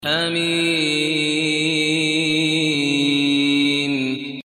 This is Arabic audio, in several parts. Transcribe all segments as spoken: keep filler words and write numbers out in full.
حميم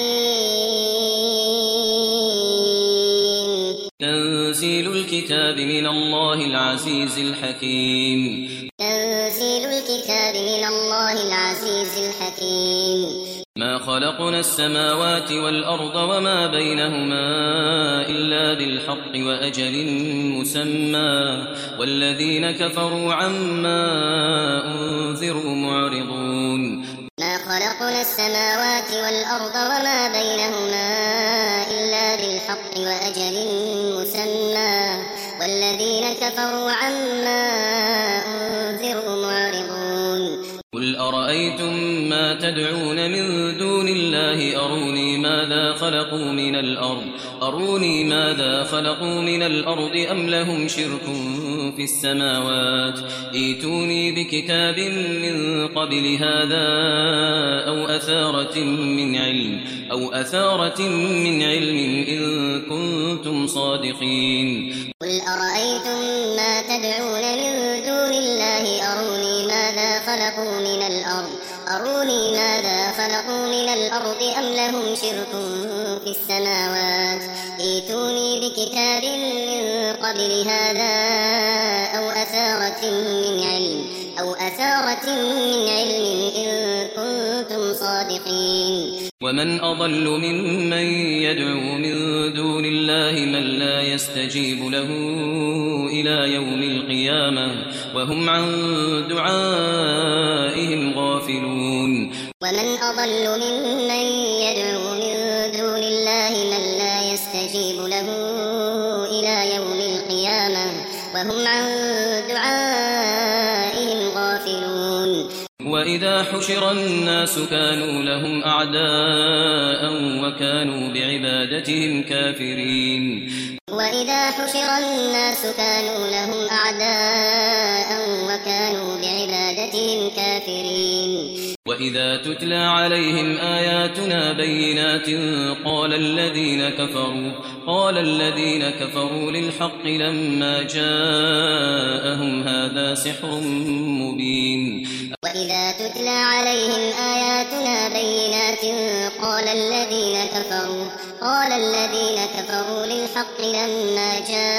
حميم تنزيل الكتاب من الله العزيز الحكيم تنزيل الكتاب من الله العزيز الحكيم ما خلقنا السماوات والأرض وما بينهما إلا بالحق وأجل مسمى والذين كفروا عما أنذروا معرضون ما خلقنا السماوات والأرض وما بينهما إلا بالحق وأجل مسمى والذين كفروا عما أنذروا معرضون قل أرأيتم ما تدعون من دون الله أروني ماذا خلقوا من الأرض أروني ماذا خلقوا من الأرض أم لهم شرك في السماوات ائتوني بكتاب من قبل هذا أو أثارة من علم أو أثارة من علم إن كنتم صادقين قل أرأيتم ما تدعون من دون الله أروني ماذا خلقوا من الأرض أروني ماذا خلقوا من الأرض أم لهم شرك في السماوات ائتوني بكتاب من قبل هذا أو أثارة من علم أو أثارة من علم إن كنتم صادقين ومن أضل ممن يدعو من دون الله من لا يستجيب له إلى يوم القيامة وهم عن دعائهم غافلون ومن أضل ممن يدعو من دون الله من لا يستجيب له إلى يوم القيامة وهم عن دعائهم غافلون وإذا حشر الناس كانوا لهم أعداء وكانوا بعبادتهم كافرين وإذا حشر الناس كانوا لهم أعداء وكانوا بعبادتهم كافرين وإذا تتلى عليهم آياتنا بينات قال الذين كفروا قال الذين كفروا للحق لما جاءهم هذا سحر مبين وإذا تتلى عليهم آياتنا بينات قال الذين كفروا قال الذين كفروا للحق لما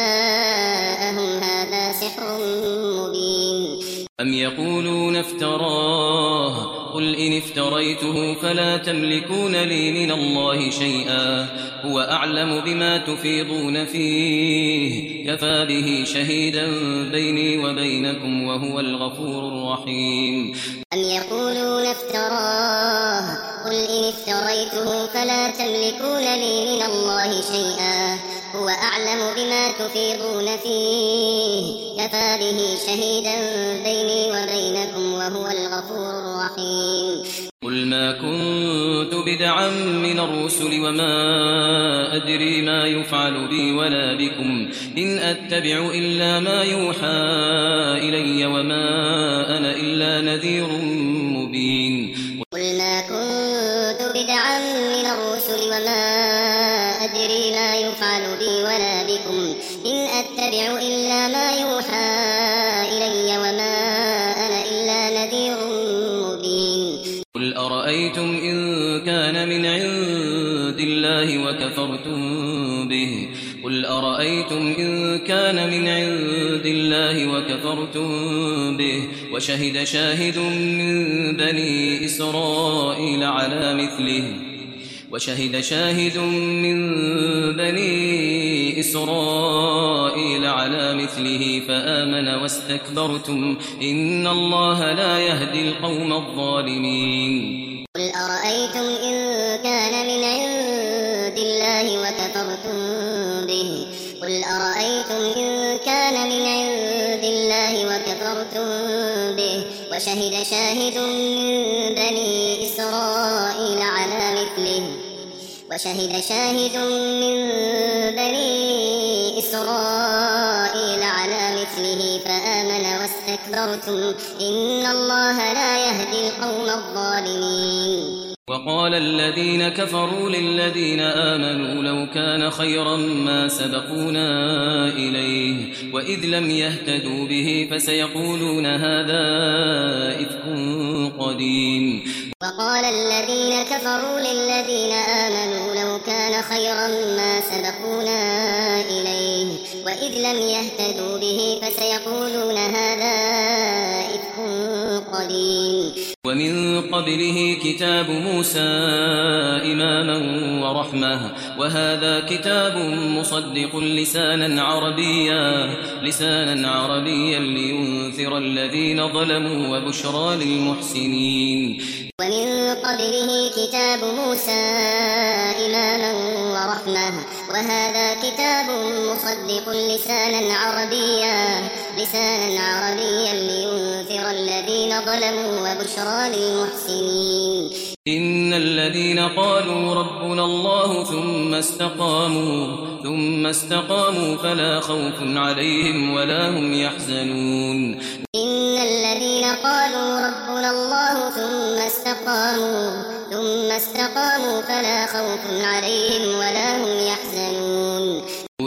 جاءهم هذا سحر مبين أم يقولون افتراه قل إن افتريته فلا تملكون لي من الله شيئا هو أعلم بما تفيضون فيه كفى به شهيدا بيني وبينكم وهو الغفور الرحيم أم يقولون افتراه قل إن افتريته فلا تملكون لي من الله شيئا هو أعلم بما تفيضون فيه كفى به شهيدا بيني وبينكم وهو الغفور الرحيم قل ما كنت بدعا من الرسل وما أدري ما يفعل بي ولا بكم إن أتبع إلا ما يوحى إلي وما أنا إلا نذير مبين قل ما كنت بدعا من الرسل وما أدري ما يفعل بي ولا بكم إن أتبع إلا ما يوحى إلي وما أنا إلا نذير مبين قل أرأيتم إن كان من عند الله وكفرتم به قل أرأيتم إن كان من عند الله وكفرتم به وشهد شاهد من بني إسرائيل على مثله وشهد شاهد من بني إسرائيل على مثله فآمن واستكبرتم إن الله لا يهدي القوم الظالمين قل أرأيتم إن كان من عند الله وكفرتم به قل أرأيتم إن كان من عند الله وكفرتم به وشهد شاهد من بني إسرائيل على مثله وشهد شاهد من بني إسرائيل على مثله فآمن واستكبرتم إن الله لا يهدي القوم الظالمين وقال الذين كفروا للذين آمنوا لو كان خيرا ما سبقونا إليه وإذ لم يهتدوا به فسيقولون هذا إفك قديم. وقال الذين كفروا للذين آمنوا لو كان خيرا ما سبقونا إليه وإذ لم يهتدوا به فسيقولون هذا إفك قديم. ومن قبله كتاب موسى إماما ورحمة وهذا كتاب مصدق لسانا عربيا لسانا عربيا لينذر الذين ظلموا وبشرى للمحسنين. ومن قبله كتاب موسى إماما ورحمة وهذا كتاب مصدق لسانا عربيا لسانا عربيا لينذر الذين ظلموا وبشرى للمحسنين. إن الذين قالوا ربنا الله ثم استقاموا ثم استقاموا فلا خوف عليهم ولا هم يحزنون. إن الذين قالوا ربنا الله ثم استقاموا ثم استقاموا فلا خوف عليهم ولا هم يحزنون.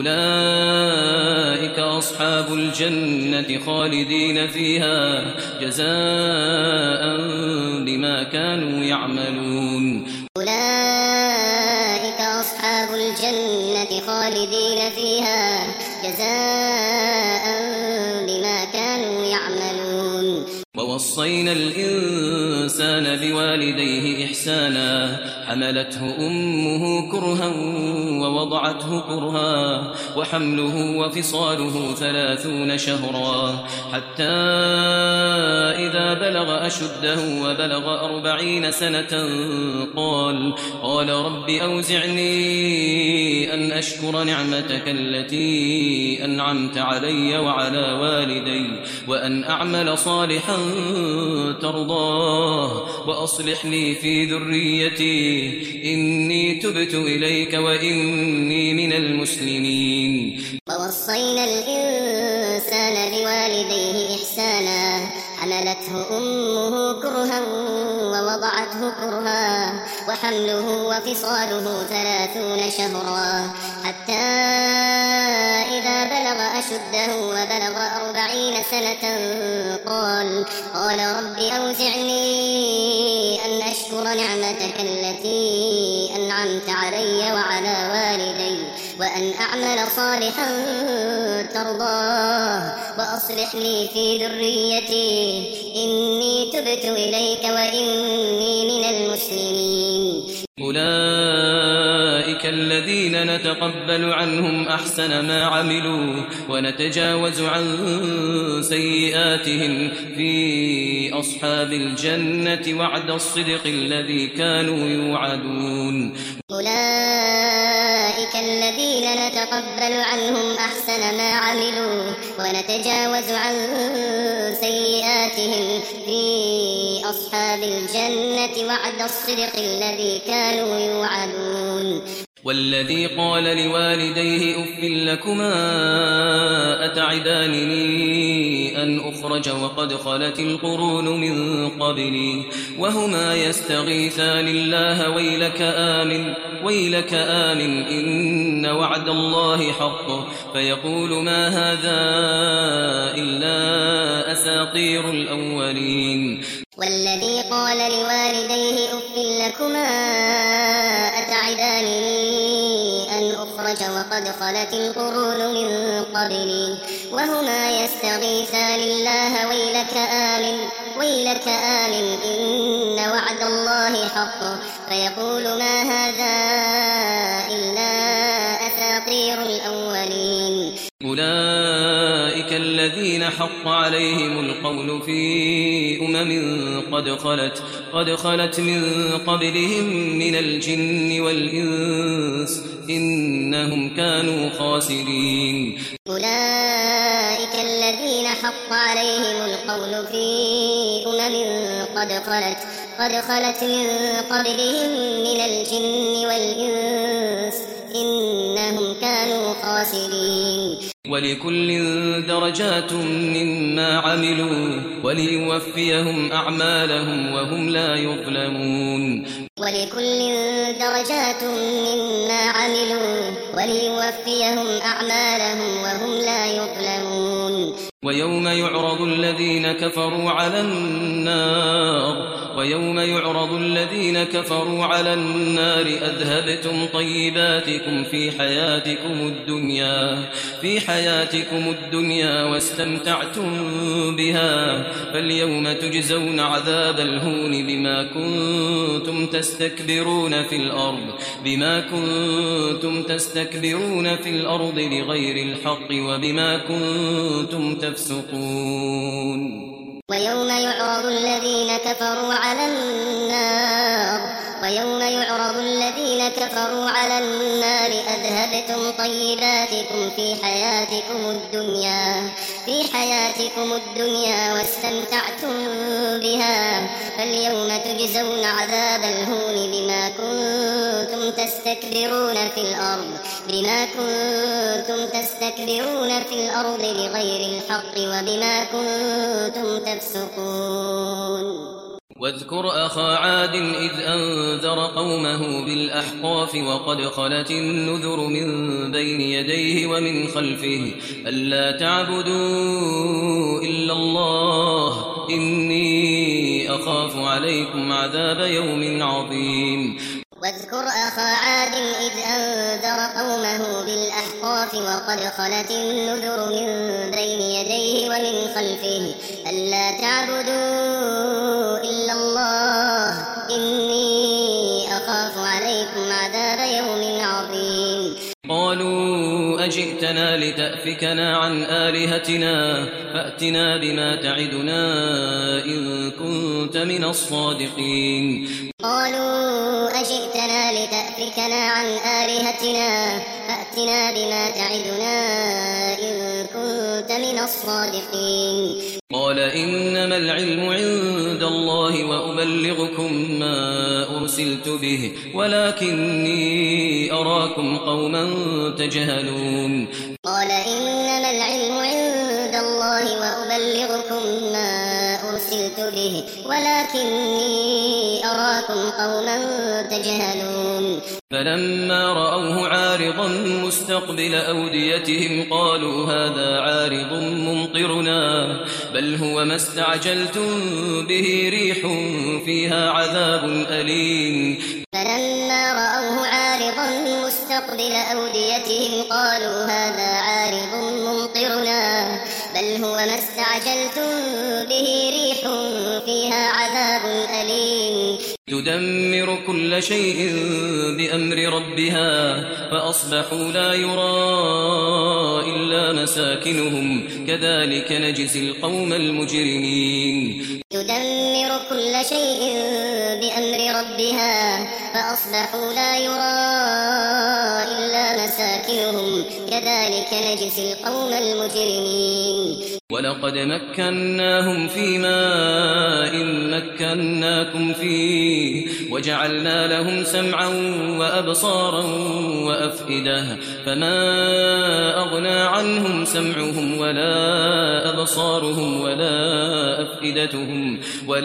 أولئك أصحاب الجنة خالدين فيها جزاء بما كانوا يعملون. أولئك أصحاب الجنة خالدين فيها جزاء بما كانوا يعملون. ووصينا الإنسان بوالديه إحسانا حملته أمه كرها ووضعته كرها وحمله وفصاله ثلاثون شهرا حتى إذا بلغ أشده وبلغ أربعين سنة قال قال رب أوزعني أن أشكر نعمتك التي أنعمت علي وعلى والدي وأن أعمل صالحا ترضاه وأصلح لي في ذريتي إني تبت إليك وإني من المسلمين. ووصينا الإنسان بوالديه إحسانا حملته أمه كرها ووضعته كرها وحمله وفصاله ثلاثون شهرا حتى إذا بلغ أشده وبلغ أربعين سنة قال قال رب أوزعني أن أشكر نعمتك التي أنعمت علي وعلى والدي وأن أعمل صالحا ترضاه وأصلح لي في ذريتي إني تبت إليك وإني من المسلمين. أولئك الذين نتقبل عنهم أحسن ما عملوا ونتجاوز عن سيئاتهم في أصحاب الجنة وعد الصدق الذي كانوا يوعدون. أولئك الذين نتقبل عنهم أحسن ما عملوا ونتجاوز عن سيئاتهم في أصحاب الجنة وعد الصدق الذي كانوا يوعدون. والذي قال لوالديه أف لكما أتعدانني أن أخرج وقد خلت القرون من قبلي وهما يستغيثان الله ويلك آمن ويلك آمن إن وعد الله حق فيقول ما هذا إلا أساطير الأولين. والذي قال لوالديه أف لكما أتعدانني أن أخرج وقد خلت القرون من قبلي وهما يستغيثان الله ويلك آمن ويلك آمن إن وعد الله حق فيقول ما هذا إلا أساطير الأولين. أولئك الذين حق عليهم القول في أمم قد خلت قد خلت من قبلهم من الجن والإنس إنهم كانوا خاسرين. أولئك الذين حق عليهم القول في أمم قد خلت قد خلت من قبلهم من الجن والإنس إنهم كانوا خاسرين. ولكل درجات مما عملوا وليوفيهم أعمالهم وهم لا يظلمون ولكل درجات مما عملوا وليوفيهم أعمالهم وهم لا يظلمون ويوم يعرض الذين كفروا على النار ويوم يعرض الذين كفروا على النار أذهبتم طيباتكم في حياتكم الدنيا في حياتكم الدنيا واستمتعتم بها فاليوم تجزون عذاب الهون بما كنتم تستكبرون في الأرض بما كنتم تستكبرون في الأرض بغير الحق وبما كنتم تفسقون ويوم يعرض الذين كفروا على النار ويوم يعرض الذين كفروا على النار أذهبتم طيباتكم في حياتكم الدنيا في حياتكم الدنيا واستمتعتم بها فاليوم تجزون عذاب الهون بما كنتم تستكبرون في الأرض بما كنتم تستكبرون في الأرض بغير الحق وبما كنتم تفسقون واذكر أخا عاد إذ أنذر قومه بالأحقاف وقد خلت النذر من بين يديه ومن خلفه ألا تعبدوا إلا الله إني أخاف عليكم عذاب يوم عظيم واذكر أخا عاد إذ أنذر قومه بالأحقاف وقد خلت النذر من بين يديه ومن خلفه ألا تعبدوا إلا الله إني أخاف عليكم عذاب يوم عظيم قالوا أجئتنا لتأفكنا عن آلهتنا فأتنا بما تعدنا إن كنت من الصادقين قالوا أجئتنا لتأفكنا عن آلهتنا فأتنا بما تعدنا إن كنت من الصادقين قال إنما العلم عند الله وأبلغكم ما أرسلت به ولكني أراكم قوما تجهلون قال إنما العلم عند الله وأبلغكم ما أرسلت به ولكني أراكم قوما تجهلون فلما رأوه عارضا مستقبل أوديتهم قالوا هذا عارض ممطرنا بل هو ما استعجلتم به ريح فيها عذاب أليم فلما رأوه عارضا مستقبل أوديتهم قالوا هذا عارض ممطرنا بل هو ما استعجلتم به ريح فيها عذاب أليم تدمر كل شيء بأمر ربها فأصبحوا لا يرى إلا مساكنهم كذلك نجزي القوم المجرمين تدمر كل شيء بأمر ربها فأصبحوا لا يرى إلا مساكنهم كذلك نجزي القوم المجرمين ولقد مكناهم في ماء مكناكم فيه وجعلنا لهم سمعا وأبصارا وأفئدة فما أغنى عنهم سمعهم ولا أبصارهم ولا أفئدتهم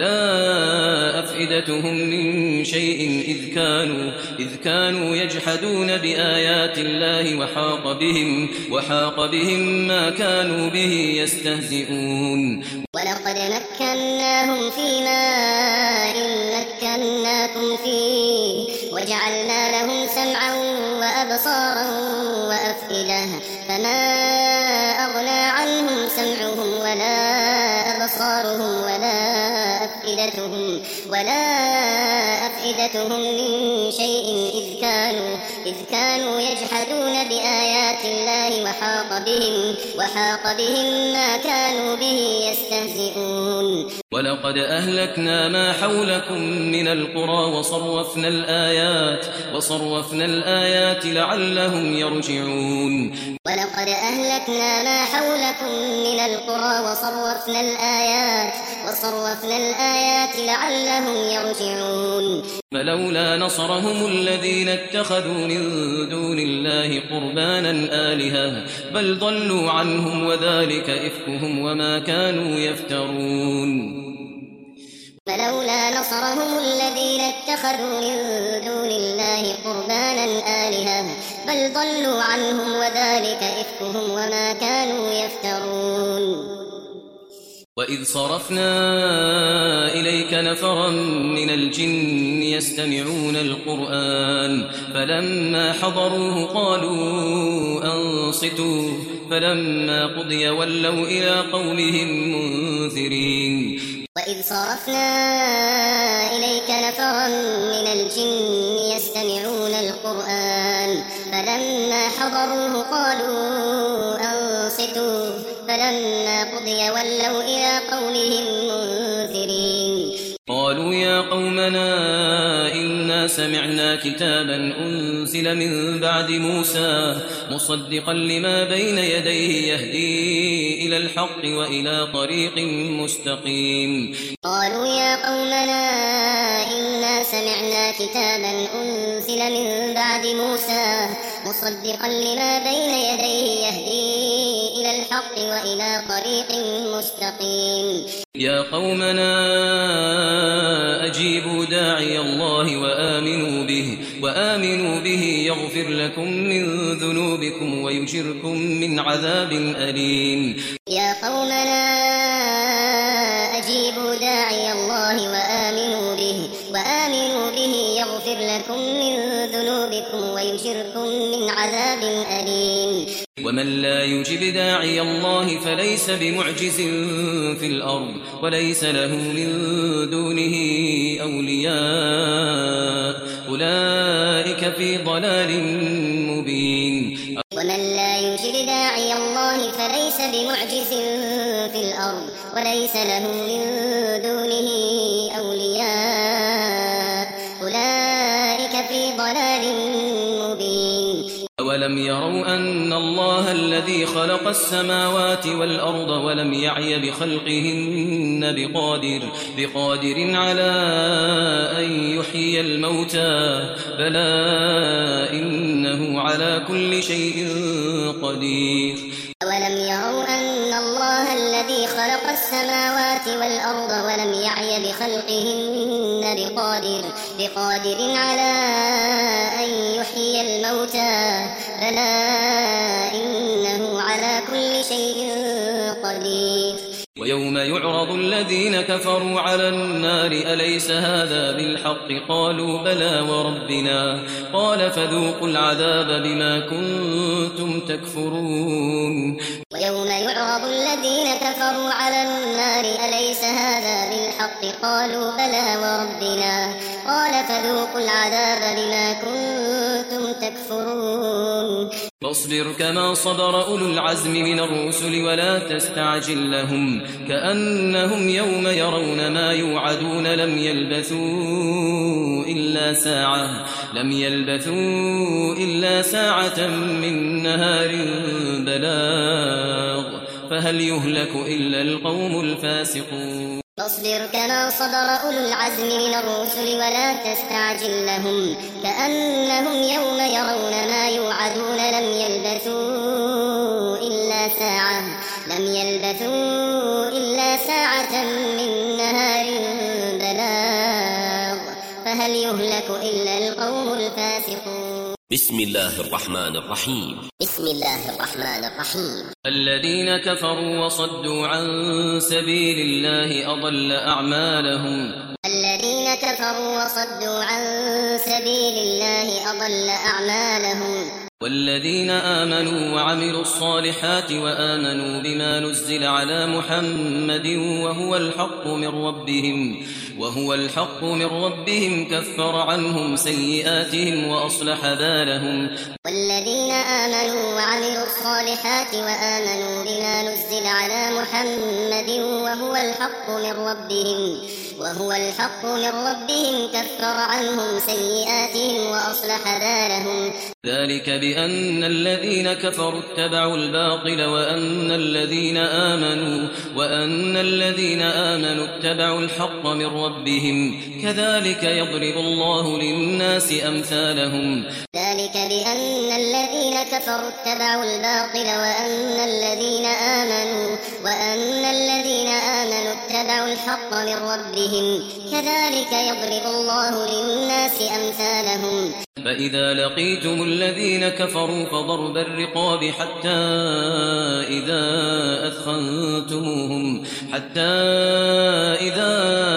ولا أفئدتهم من شيء إذ كانوا إذ كانوا يجحدون بآيات الله وحاق بهم وحاق بهم ما كانوا به يستهزئون ولقد مكناهم في ماء مكناكم فيه وجعلنا لهم سمعا وأبصارا وأفئدة فما أغنى عنهم سمعهم ولا أبصارهم ولا أفئدتهم ولا أفئدتهم من شيء إذ كانوا إذ كانوا يجحدون بآيات الله وحاق بهم وحاق بهم ما كانوا به يستهزئون ولقد أهلكنا ما حولكم من القرى وصرفنا الآيات وصرفنا الآيات لعلهم يرجعون ولقد أهلكنا ما حولكم من القرى وصرفنا الآيات وصرفنا الآيات لعلهم يرجعون فلولا نصرهم الذين اتخذوا من دون الله قربانا آلهة بل ضلوا عنهم وذلك إفكهم وما كانوا يفترون فلولا نصرهم الذين اتخذوا من دون الله قربانا آلهة بل ضلوا عنهم وذلك إفكهم وما كانوا يفترون وإذ صرفنا إليك نفرا من الجن يستمعون القرآن فلما حضروه قالوا أنصتوا فلما قضي ولوا إلى قومهم منذرين وإذ صرفنا إليك نفرا من الجن يستمعون القرآن فلما حضروه قالوا أنصتوا فلما قضي ولوا إلى قومهم منذرين قالوا يا قومنا إنا سمعنا كتابا أنزل من بعد موسى مصدقا لما بين يديه يهدي إلى الحق وإلى طريق مستقيم قالوا يا قومنا إنا سمعنا كتابا أنزل من بعد موسى مصدقا لما بين يديه يهدي إلى الحق وإلى طريق مستقيم يا قومنا أجيبوا داعي الله وآمنوا به وآمنوا به يغفر لكم من ذنوبكم ويجركم من عذاب أليم يا قومنا أجيبوا داعي الله وآمنوا به وآمنوا به يغفر لكم من ذنوبكم ويجركم من عذاب أليم ومن لا يجب داعي الله فليس بمعجز في الأرض وليس له من دونه أولياء أولئك في ضلال مبين ومن لا يجب داعي الله فليس بمعجز في الأرض وليس له من دونه أولياء أولئك في ضلال مبين أولم يروا أن الله الذي خلق السماوات والأرض ولم يعي بخلقهن بقادر, بقادر على أن يحيي الموتى بلى إنه على كل شيء قدير أولم يروا أن الله الذي خلق السماوات والأرض ولم يعي بخلقهن بقادر, بقادر على أن يحيي الموتى بلى إنه على كل شيء قدير ويوم يعرض الذين كفروا على النار أليس هذا بالحق قالوا بلى وربنا قال فذوقوا العذاب بما كنتم تكفرون ويوم يعرض الذين كفروا على النار أليس هذا بالحق قالوا بلى وربنا قال فذوقوا العذاب بما كنتم تكفرون فاصبر كما صبر أولو العزم من الرسل ولا تستعجل لهم كأنهم يوم يرون ما يوعدون لم يلبثوا إلا ساعة لم يلبثوا إلا ساعة من نهار بلاغ فهل يهلك إلا القوم الفاسقون فاصبر كما صبر أولو العزم من الرسل ولا تستعجل لهم كأنهم يوم يرون ما يوعدون لم يلبثوا إلا ساعة لم يلبثوا إلا ساعة من نهار بلاغ فهل يهلك إلا القوم الفاسقون بسم الله الرحمن الرحيم بسم الله الرحمن الرحيم الذين كفروا وصدوا عن سبيل الله أضل أعمالهم الذين كفروا وصدوا عن سبيل الله أضل أعمالهم والذين آمنوا وعملوا الصالحات وآمنوا بما نزل على محمد وهو الحق من ربهم وهو الحق من ربهم كفر عنهم سيئاتهم وأصلح بالهم والذين آمنوا وعملوا الصالحات وآمنوا بما نزل على محمد وهو الحق من ربهم وهو الحق من ربهم كفر عنهم سيئاتهم وأصلح بالهم ذلك بأن بأن الذين كفروا اتبعوا الباطل وأن الذين آمنوا وأن الذين آمنوا اتبعوا الحق من ربهم كذلك يضرب الله للناس أمثالهم ذلك بأن الذين كفروا اتبعوا الباطل وأن الذين آمنوا وأن الذين آمنوا اتبعوا الحق من ربهم كذلك يضرب الله للناس أمثالهم فإذا لقيتم الذين كفروا فضرب الرقاب حتى إذا أثخنتموهم حتى إذا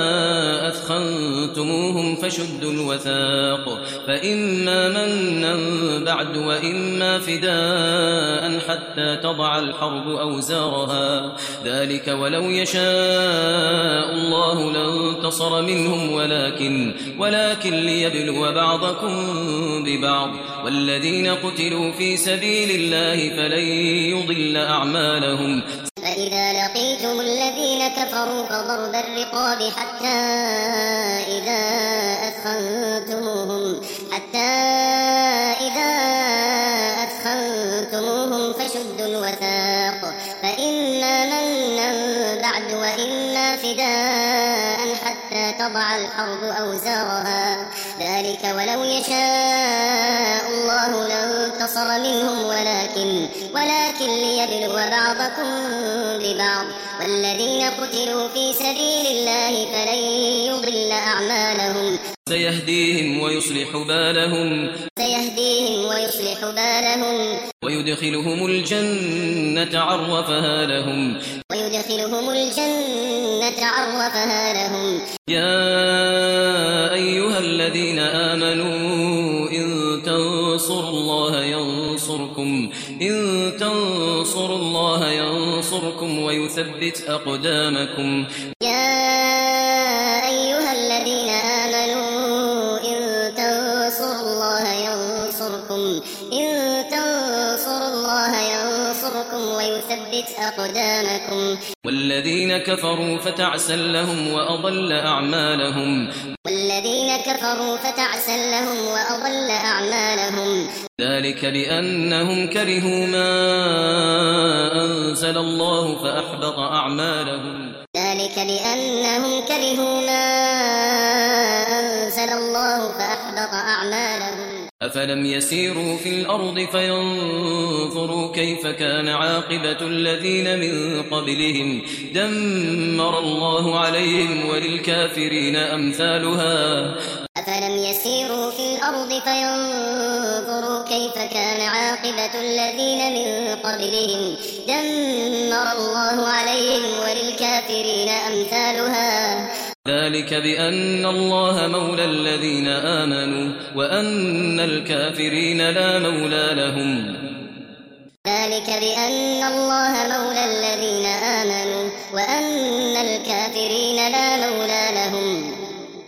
أثخنتموهم فشدوا الوثاق فإما منا بعد وإما فداء حتى تضع الحرب أوزارها ذلك ولو يشاء الله لانتصر منهم ولكن ولكن ليبلو بعضكم ببعض والذين قتلوا في سبيل الله فلن يضل أعمالهم فإذا لقيتم الذين كفروا فضرب الرقاب حتى إذا أثخنتموهم حتى إذا أثخنتموهم فشدوا الوثاق فإما منا بعد وإما فداء حتى تضع الحرب أوزارها ذلك ولو يشاء الله لانتصر منهم ولكن ولكن ليبلو بعضكم ببعض والذين قتلوا في سبيل الله فلن يضل أعمالهم سيهديهم ويصلح بالهم سيهديهم ويصلح بالهم ويدخلهم الجنة عرفها لهم ويدخلهم الجنة عرفها لهم يا أيها الذين آمنوا إن تنصروا الله ينصركم إن تنصروا الله ينصركم ويثبت أقدامكم يا أيها الذين آمنوا إن تنصروا الله ينصركم إن تنصروا الله ينصركم ويثبت أقدامكم والذين كفروا فتعسا لهم وأضل أعمالهم والذين كفروا فتعسا لهم وأضل أعمالهم ذلك بأنهم كرهوا ما أنزل الله فأحبط أعمالهم ذلك بأنهم كرهوا ما أنزل الله فأحبط أعمالهم أفلم يسيروا في الأرض فينظروا كيف كان عاقبة الذين من قبلهم دمر الله عليهم وللكافرين أمثالها أفلم يسيروا في الأرض فينظروا كيف كان عاقبة الذين من قبلهم دمر الله عليهم وللكافرين أمثالها ذلك بأن الله مولى الذين آمنوا وأن الكافرين لا مولى لهم ذلك بأن الله مولى الذين آمنوا وأن الكافرين لا مولى لهم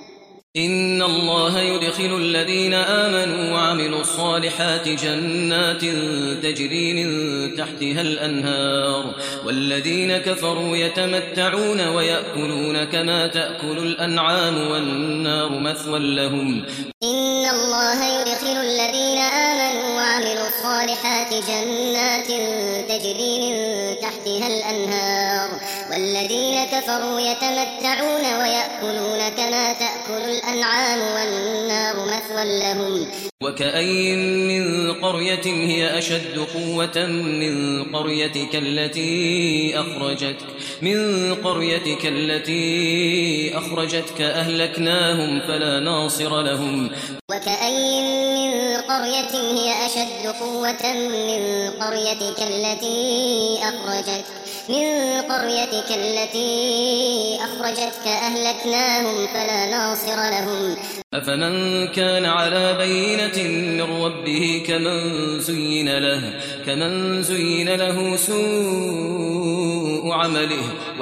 إن الله يدخل الذين آمنوا وعملوا الصالحات جنات تجري من تحتها الأنهار والذين كفروا يتمتعون ويأكلون كما تأكل الأنعام والنار مثوى لهم إن الله يدخل الذين آمنوا وعملوا الصالحات جنات تجري من تحتها الأنهار والذين كفروا يتمتعون ويأكلون كما تأكل الأنعام والنار مثوى لهم وكأين من قرية هي أشد قوة من قريتك التي أخرجتك من قريتك التي أخرجتك أهلكناهم فلا ناصر لهم وكأين من قرية هي أشد قوة من قريتك التي أخرجتك من قريتك التي أخرجتك أهلكناهم فلا ناصر لهم أفمن كان على بينة من ربه كمن زين له كمن زين له سوء عمله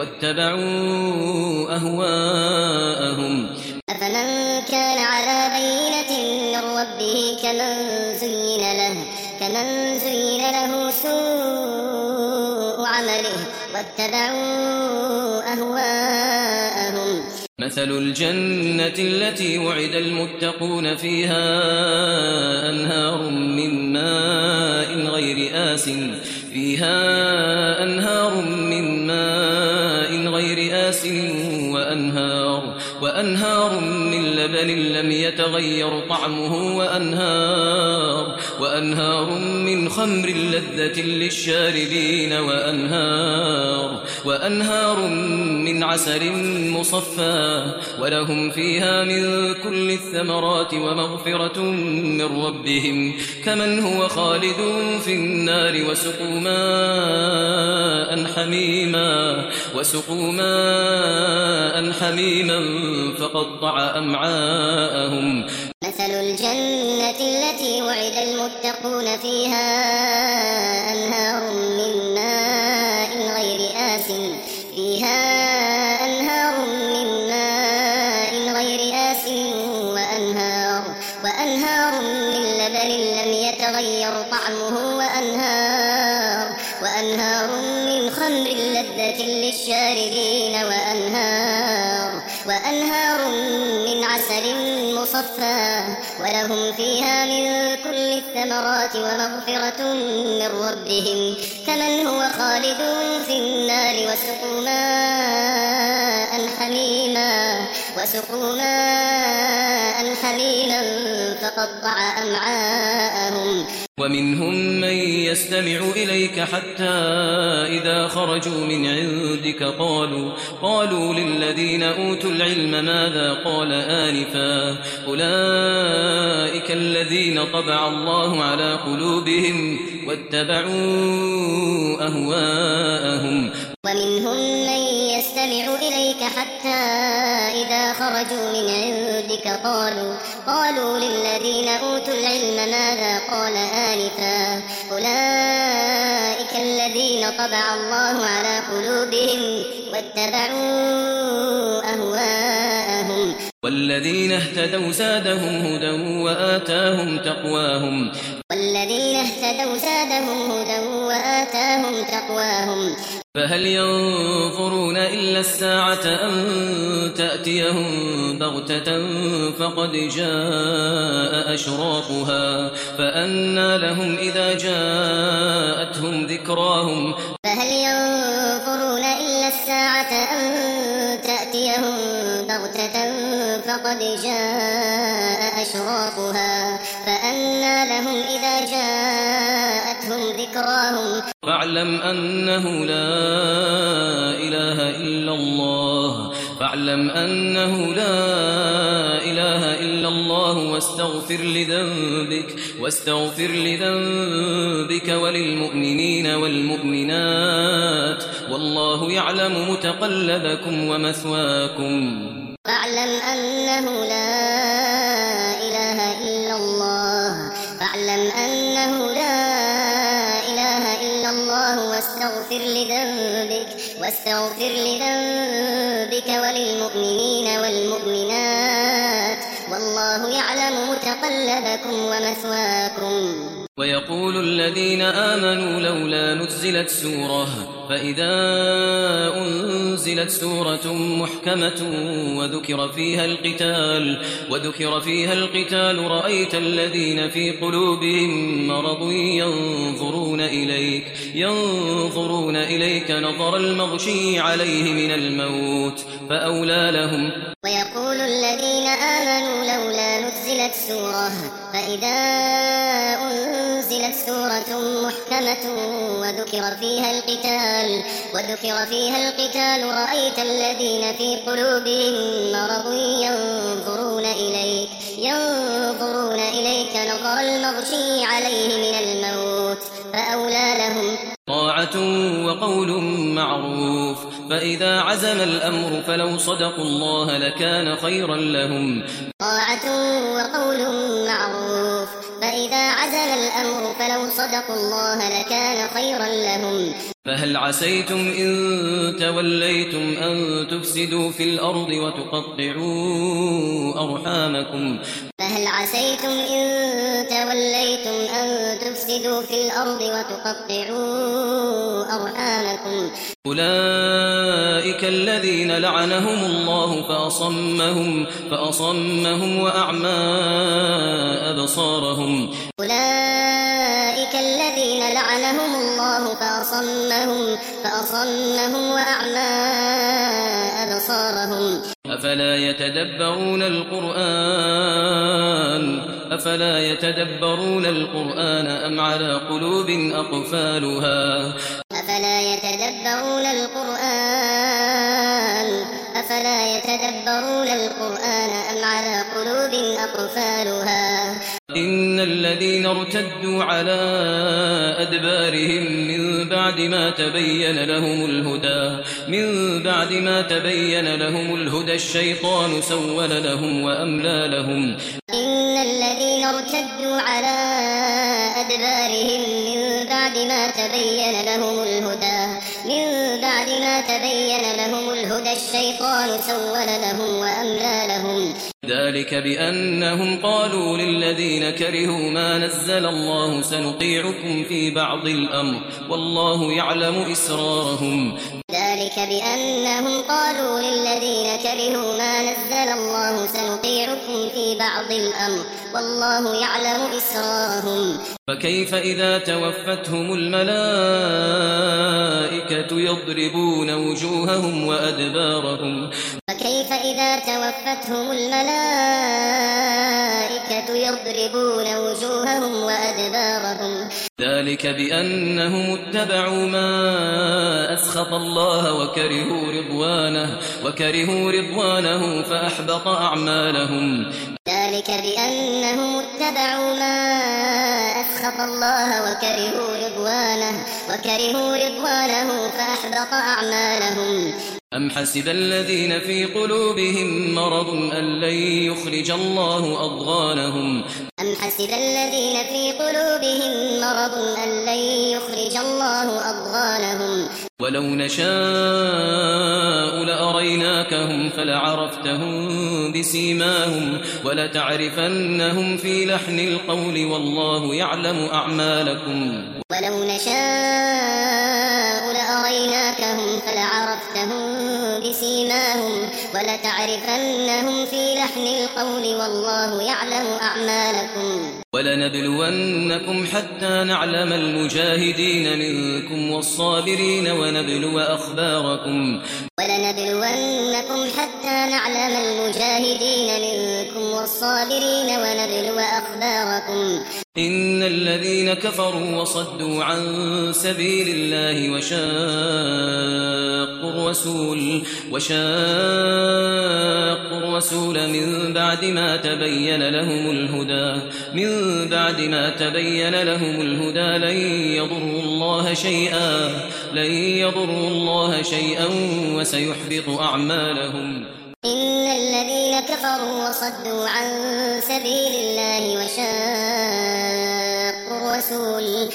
واتبعوا أهواءهم أفمن كان على بينة من ربه كمن زين له كمن زين له سوء عمله واتبعوا أهواءهم مثل الجنة التي وعد المتقون فيها أنهار من ماء آسٍ فيها أنهار من ماء غير آسٍ وأنهار وأنهار من لبن لم يتغير طعمه وأنهار وأنهار من خمر لذة للشاربين وأنهار وأنهار من عسل مصفى ولهم فيها من كل الثمرات ومغفرة من ربهم كمن هو خالد في النار وسقوا ماء حميما وسقوا ماء حميما فقطع أمعاءهم مثل الجنة التي وعد المتقون فيها أنهار من ماء غير آسٍ فيها أنهار من ماء غير آسٍ وأنهار وأنهار من لبن لم يتغير طعمه وأنهار وأنهار من خمر لذة للشاربين وأنهار وأنهار من عسل مصفى ولهم فيها من كل الثمرات ومغفرة من ربهم كمن هو خالد في النار وسقوا ماء حميما وسقوا ماء حميما فقطع أمعاءهم ومنهم من يستمع إليك حتى إذا خرجوا من عندك قالوا قالوا للذين أوتوا العلم ماذا قال آنفا أولئك الذين طبع الله على قلوبهم واتبعوا أهواءهم ومنهم من يستمع إليك حتى إذا خرجوا من عندك قالوا قالوا للذين أوتوا العلم ماذا قال آنفا أولئك الذين طبع الله على قلوبهم واتبعوا أهواءهم والذين اهتدوا زادهم هدى وآتاهم تقواهم والذين اهتدوا زادهم هدى وآتاهم تقواهم فهل ينظرون إلا الساعة أن تأتيهم بغتة فقد جاء أشراطها فأنى لهم إذا جاءتهم ذكراهم فهل ينظرون إلا الساعة أن تأتيهم بغتة فقد جاء أشراطها فأنى لهم إذا جاءتهم ذكراهم فاعلم أنه لا إله إلا الله فاعلم أنه لا إله إلا الله واستغفر لذنبك واستغفر لذنبك وللمؤمنين والمؤمنات والله يعلم متقلبكم ومثواكم فاعلم أنه لا إله إلا الله فاعلم أنه لا إله إلا الله واستغفر لذنبك واستغفر لذنبك وللمؤمنين والمؤمنات والله يعلم متقلبكم ومثواكم ويقول الذين آمنوا لولا نزلت سورة فإذا أنزلت سورة محكمة وذكر فيها القتال وذكر فيها القتال رأيت الذين في قلوبهم مرض ينظرون إليك ينظرون إليك نظر المغشي عليه من الموت فأولى لهم ويقول الذين آمنوا لولا نزلت سورة فإذا أنزلت سورة محكمة وذكر فيها القتال وذكر فيها القتال رأيت الذين في قلوبهم مرض ينظرون إليك ينظرون إليك نظر المغشي عليه من الموت فأولى لهم طاعة وقول معروف فإذا عزم الأمر فلو صدقوا الله لكان خيرا لهم طاعة وقول معروف فإذا عزم الأمر فلو صدقوا الله لكان خيرا لهم فهل عسيتم إن توليتم أن تفسدوا في الأرض وتقطعوا أرحامكم فهل عسيتم إن توليتم أن تفسدوا في الأرض وتقطعوا أرحامكم أولئك الذين لعنهم الله فأصمهم فأصمهم وأعمى أبصارهم أولئك الذين لعنهم لعنهم الله فأصمهم, فأصمهم وأعمى أبصارهم. أفلا يتدبرون القرآن أفلا يتدبرون القرآن أم على قلوب أقفالها أفلا يتدبرون القرآن أفلا يتدبرون القرآن أم على قلوب أقفالها. إن الذين ارتدوا على أدبارهم من بعد ما تبين لهم الهدى من بعد ما تبين لهم الهدى الشيطان سول لهم وأملى لهم. إن الذين ارتدوا على أدبارهم من بعد ما تبين لهم الهدى من بعد ما تبين لهم الهدى الشيطان سول لهم وأملى لهم. ذلك بأنهم قالوا للذين كرهوا ما نزل الله سنطيعكم في بعض الأمر والله يعلم إسرارهم. ذلك بأنهم قالوا للذين كرهوا ما نزل الله سنطيعكم في بعض الأمر والله يعلم إسرارهم. فكيف إذا توفتهم الملائكة يضربون وجوههم وأدبارهم فكيف إذا توفتهم الملائكة يضربون وجوههم وأدبارهم. ذلك بأنهم اتبعوا ما أسخط الله وكرهوا رضوانه وكرهوا رضوانه فأحبط أعمالهم. ذلك بأنهم اتبعوا ما أسخط الله وكرهوا رضوانه وكرهوا رضوانه فأحبط أعمالهم. أم حسب الذين في قلوبهم مرض أن لن يخرج الله أضغانهم أم حسب الذين في قلوبهم مرض أن لن يخرج الله أضغانهم. ولو نشاء لأريناكهم فلعرفتهم بسيماهم ولتعرفنهم في لحن القول والله يعلم أعمالكم. ولو نشاء لأريناكهم فلعرفتهم بسيماهم ولتعرفنهم في لحن القول والله يعلم أعمالكم. ولنبلونكم حتى نعلم المجاهدين منكم والصابرين ونبلو أخباركم ولنبلونكم حتى نعلم المجاهدين منكم والصابرين ونبلو أخباركم. إن الذين كفروا وصدوا عن سبيل الله وشاقوا الرسول وشاقوا الرسول من بعد ما تبين لهم الهدى من بعد ما تبين لهم الهدى لن يضروا الله شيئا لن يضروا الله شيئا وسيحبط أعمالهم. إن الذين كفروا وصدوا عن سبيل الله وشاقوا الرسول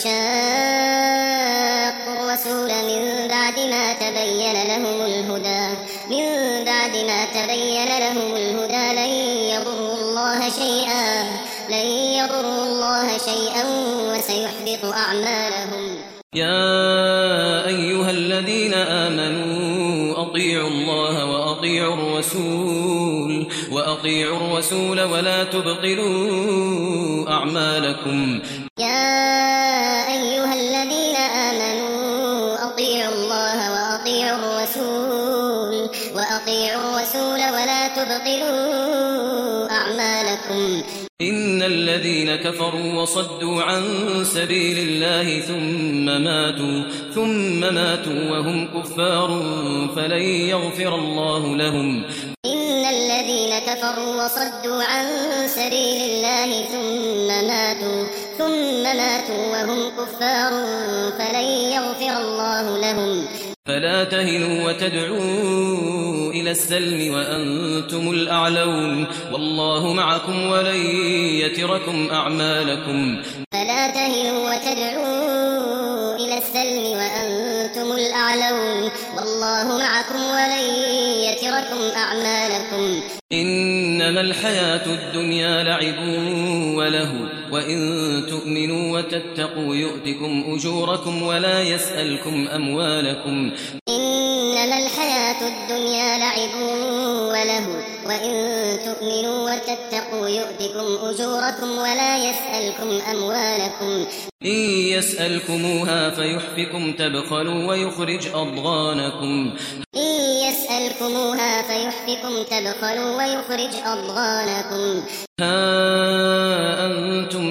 وشاقوا الرسول من بعد ما تبين لهم الهدى من بعد ما تبين لهم الهدى لن يضروا الله شيئا لن يضروا الله شيئا وسيحبط أعمالهم. يا أيها الذين آمنوا أطيعوا الله وأطيعوا الرسول وأطيعوا الرسول ولا تبطلوا أعمالكم. يا أيها الذين آمنوا أطيعوا الله وأطيعوا الرسول وأطيعوا الرسول ولا تبطلوا أعمالكم. إن الذين كفروا وصدوا عن سبيل الله ثم ماتوا ثم ماتوا وهم كفار فلن يغفر الله لهم. إن الذين كفروا وصدوا عن سبيل الله ثم ماتوا ثم ماتوا وهم كفار فلن يغفر الله لهم. فلا تهنوا وتدعوا إلى السلم وأنتم الأعلون والله معكم ولن يتركم أعمالكم. فلا تهنوا وتدعوا إلى السلم وأنتم الأعلون والله معكم ولن يتركم أعمالكم. إنما الحياة الدنيا لعب وله وإن تؤمنوا وتتقوا يؤتكم أجوركم ولا يسألكم أموالكم. إنما الحياة الدنيا لعب وله وإن وإن تؤمنوا وتتقوا يؤتكم أجوركم ولا يسألكم أموالكم إن يسألكموها فيحفكم تبخلوا ويخرج أضغانكم إن يسألكموها فيحفكم تبخلوا ويخرج أضغانكم ها أنتم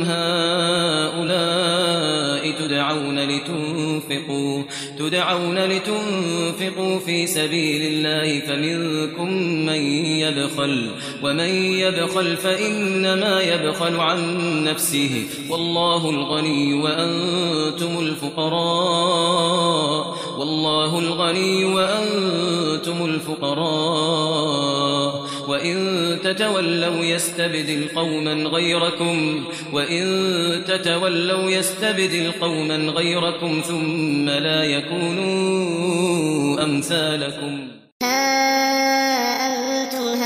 هؤلاء تدعون لتنفقوا تدعون لتنفقوا في سبيل الله فمنكم من يبخل ومن يبخل فإنما يبخل عن نفسه والله الغني وأنتم الفقراء والله الغني وأنتم الفقراء وإن تتولوا يستبدل قوما غيركم وإن تتولوا يستبدل قوما غيركم ثم لا يكونوا أمثالكم ها أنتم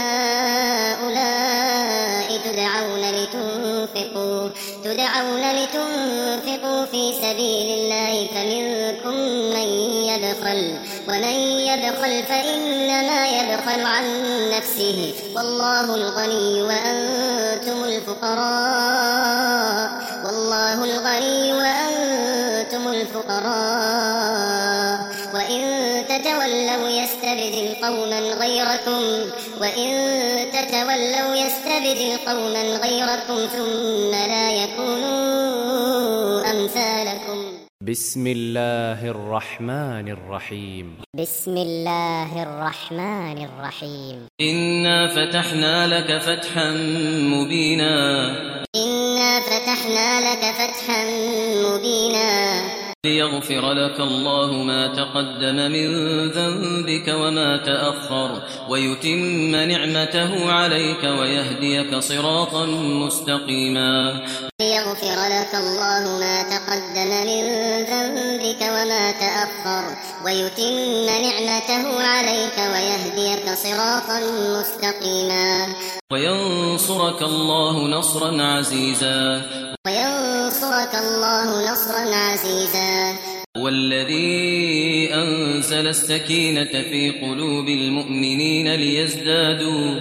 هؤلاء تدعون لتنفقوا تدعون لتنفقوا في سبيل الله فمنكم من يبخل ومن يبخل فإنما يبخل عن نفسه والله الغني وأنتم الفقراء والله الغني وأنتم الفقراء وإن تتولوا يستبدل قوما غيركم وإن تتولوا يستبدل قوما غيركم ثم لا يكونوا أمثالكم بسم الله الرحمن الرحيم بسم الله الرحمن الرحيم إنا فتحنا لك فتحا مبينا إنا فتحنا لك فتحا مبينا ليغفر لك الله ما تقدم من ذنبك وما تأخر ويتم نعمته عليك ويهديك صراطا مستقيما ليغفر لك الله ما تقدم من ذنبك وما تأخر ويتم نعمته عليك ويهديك صراطا مستقيما وينصرك الله نصرا عزيزا وينصرك الله نصرا عزيزا والذي أنزل السكينة في قلوب المؤمنين ليزدادوا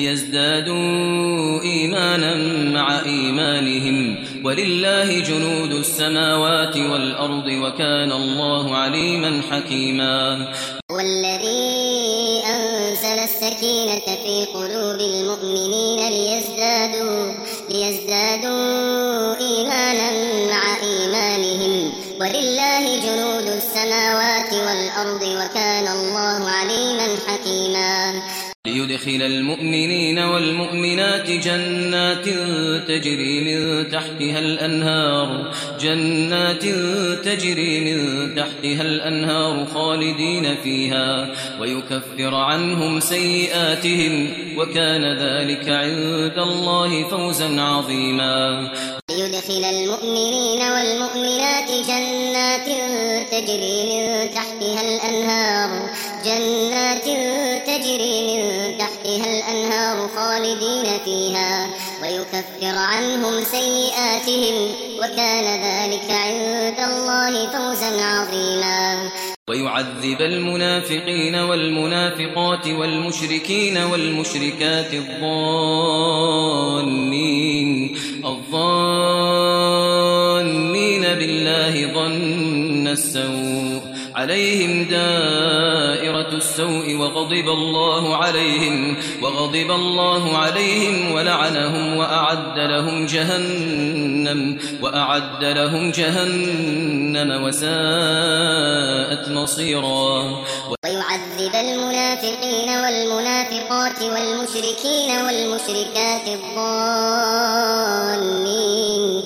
ليزدادوا إيمانا مع إيمانهم ولله جنود السماوات والأرض وكان الله عليما حكيما والذي أنزل السكينة في قلوب المؤمنين ليزدادوا ليزدادوا إيمانا مع إيمانهم ولله جنود السماوات والأرض وكان الله عليما حكيما ليدخل المؤمنين والمؤمنات جنات تجري من تحتها الأنهار جنات تجري من تحتها الأنهار خالدين فيها ويكفر عنهم سيئاتهم وكان ذلك عند الله فوزا عظيما ليدخل المؤمنين والمؤمنات جنات تجري من تحتها الأنهار جنات تجري من تحتها الأنهار خالدين فيها ويكفر عنهم سيئاتهم وكان ذلك عند الله فوزا عظيما ويعذب المنافقين والمنافقات والمشركين والمشركات الظانين الظانين بالله ظن السوء عليهم دائرة السوء وغضب الله عليهم وغضب الله عليهم ولعنهم وأعد لهم جهنم وأعد لهم جهنم وساءت مصيرا ويعذب المنافقين والمنافقات والمشركين والمشركات الظانين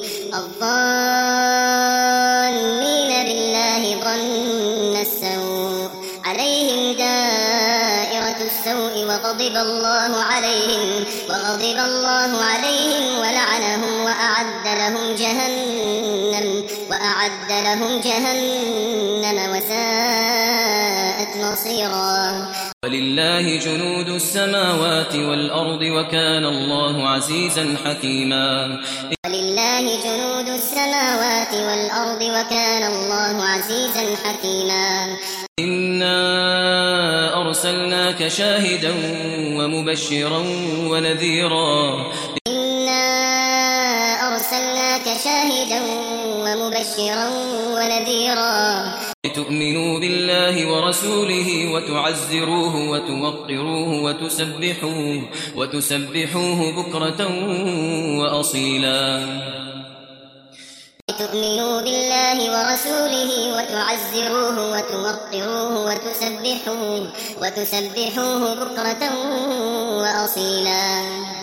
الظانين بالله ظن السوء عليهم دائرة السوء وغضب الله عليهم وغضب الله عليهم ولعنهم وأعد لهم جهنم وأعد لهم جهنم وساءت مصيرا ولله جنود السماوات والأرض وكان الله عزيزا حكيما ولله جنود السماوات والأرض وكان الله عزيزا حكيما إنا أرسلناك شاهدا ومبشرا ونذيرا إنا أرسلناك شاهدا ومبشرا ونذيرا لتؤمنوا بالله ورسوله وتعزروه وتوقروه وتسبحوه, وتسبحوه بكرة وأصيلا لتؤمنوا بالله ورسوله وتعزروه وتوقروه وتسبحوه, وتسبحوه بكرة وأصيلا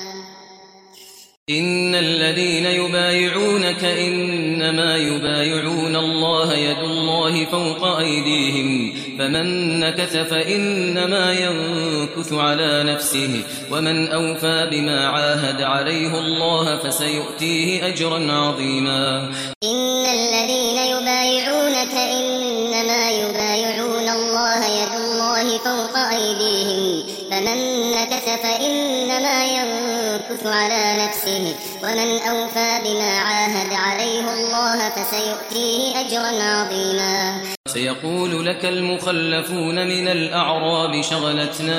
إن الذين يبايعونك إنما يبايعون الله يد الله فوق أيديهم فمن نكث فإنما ينكث على نفسه ومن أوفى بما عاهد عليه الله فسيؤتيه أجرا عظيما إن الذين يبايعونك إنما يبايعون الله يد الله فوق أيديهم فمن نكث فإنما ينكث على نفسه ومن أوفى بما عاهد عليه الله فسيؤتيه أجرا عظيما سيقول لك المخلفون من الأعراب شغلتنا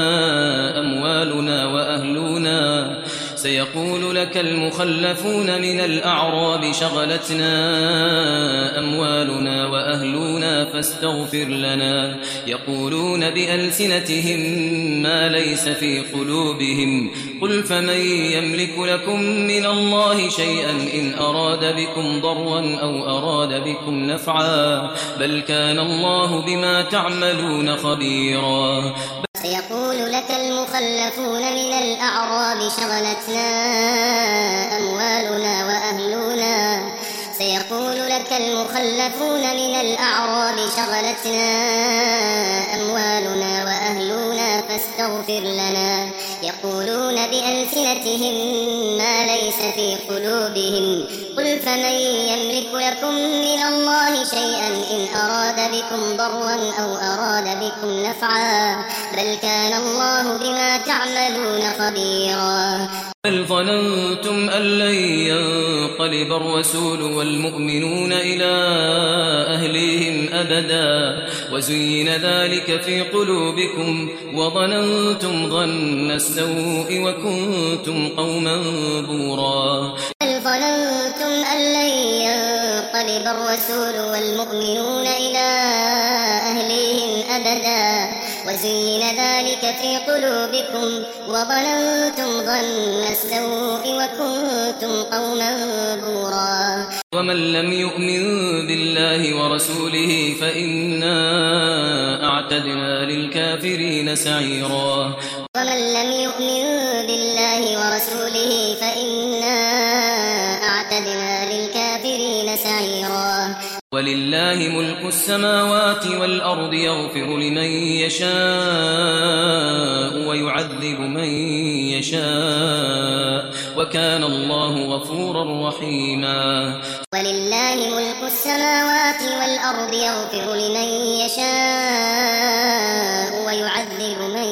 أموالنا وأهلنا سيقول لك المخلفون من الأعراب شغلتنا أموالنا وأهلنا فاستغفر لنا يقولون بألسنتهم ما ليس في قلوبهم قل فمن يملك لكم من الله شيئا إن أراد بكم ضرا أو أراد بكم نفعا بل كان الله بما تعملون خبيرا سيقول لك المخلفون من الأعراب شغلتنا أموالنا وأهلنا سيقول لك المخلفون من الأعراب شغلتنا أموالنا وأهلنا فاستغفر لنا يقولون بألسنتهم ما ليس في قلوبهم قل فمن يملك لكم من الله شيئا إن أراد بكم ضرا أو أراد بكم نفعا بل كان الله بما تعملون خبيرا بل ظننتم أن لن ينقلب الرسول والمؤمنون إلى أهليهم أبدا وزين ذلك في قلوبكم وظننتم ظن السوء وكنتم قوما بورا بل ظننتم أن لن ينقلب الرسول والمؤمنون إلى أهليهم أبدا وزين ذلك في قلوبكم وظننتم ظن السوء وكنتم قوما بورا ومن لم يؤمن بالله ورسوله فإنا أعتدنا للكافرين سعيرا ومن لم يؤمن بالله ورسوله فإنا أعتدنا للكافرين سعيرا ولله ملك السماوات والأرض يغفر لمن يشاء ويعذب من يشاء وكان الله غفورا رحيما ولله ملك السماوات والأرض يغفر لمن يشاء ويعذب من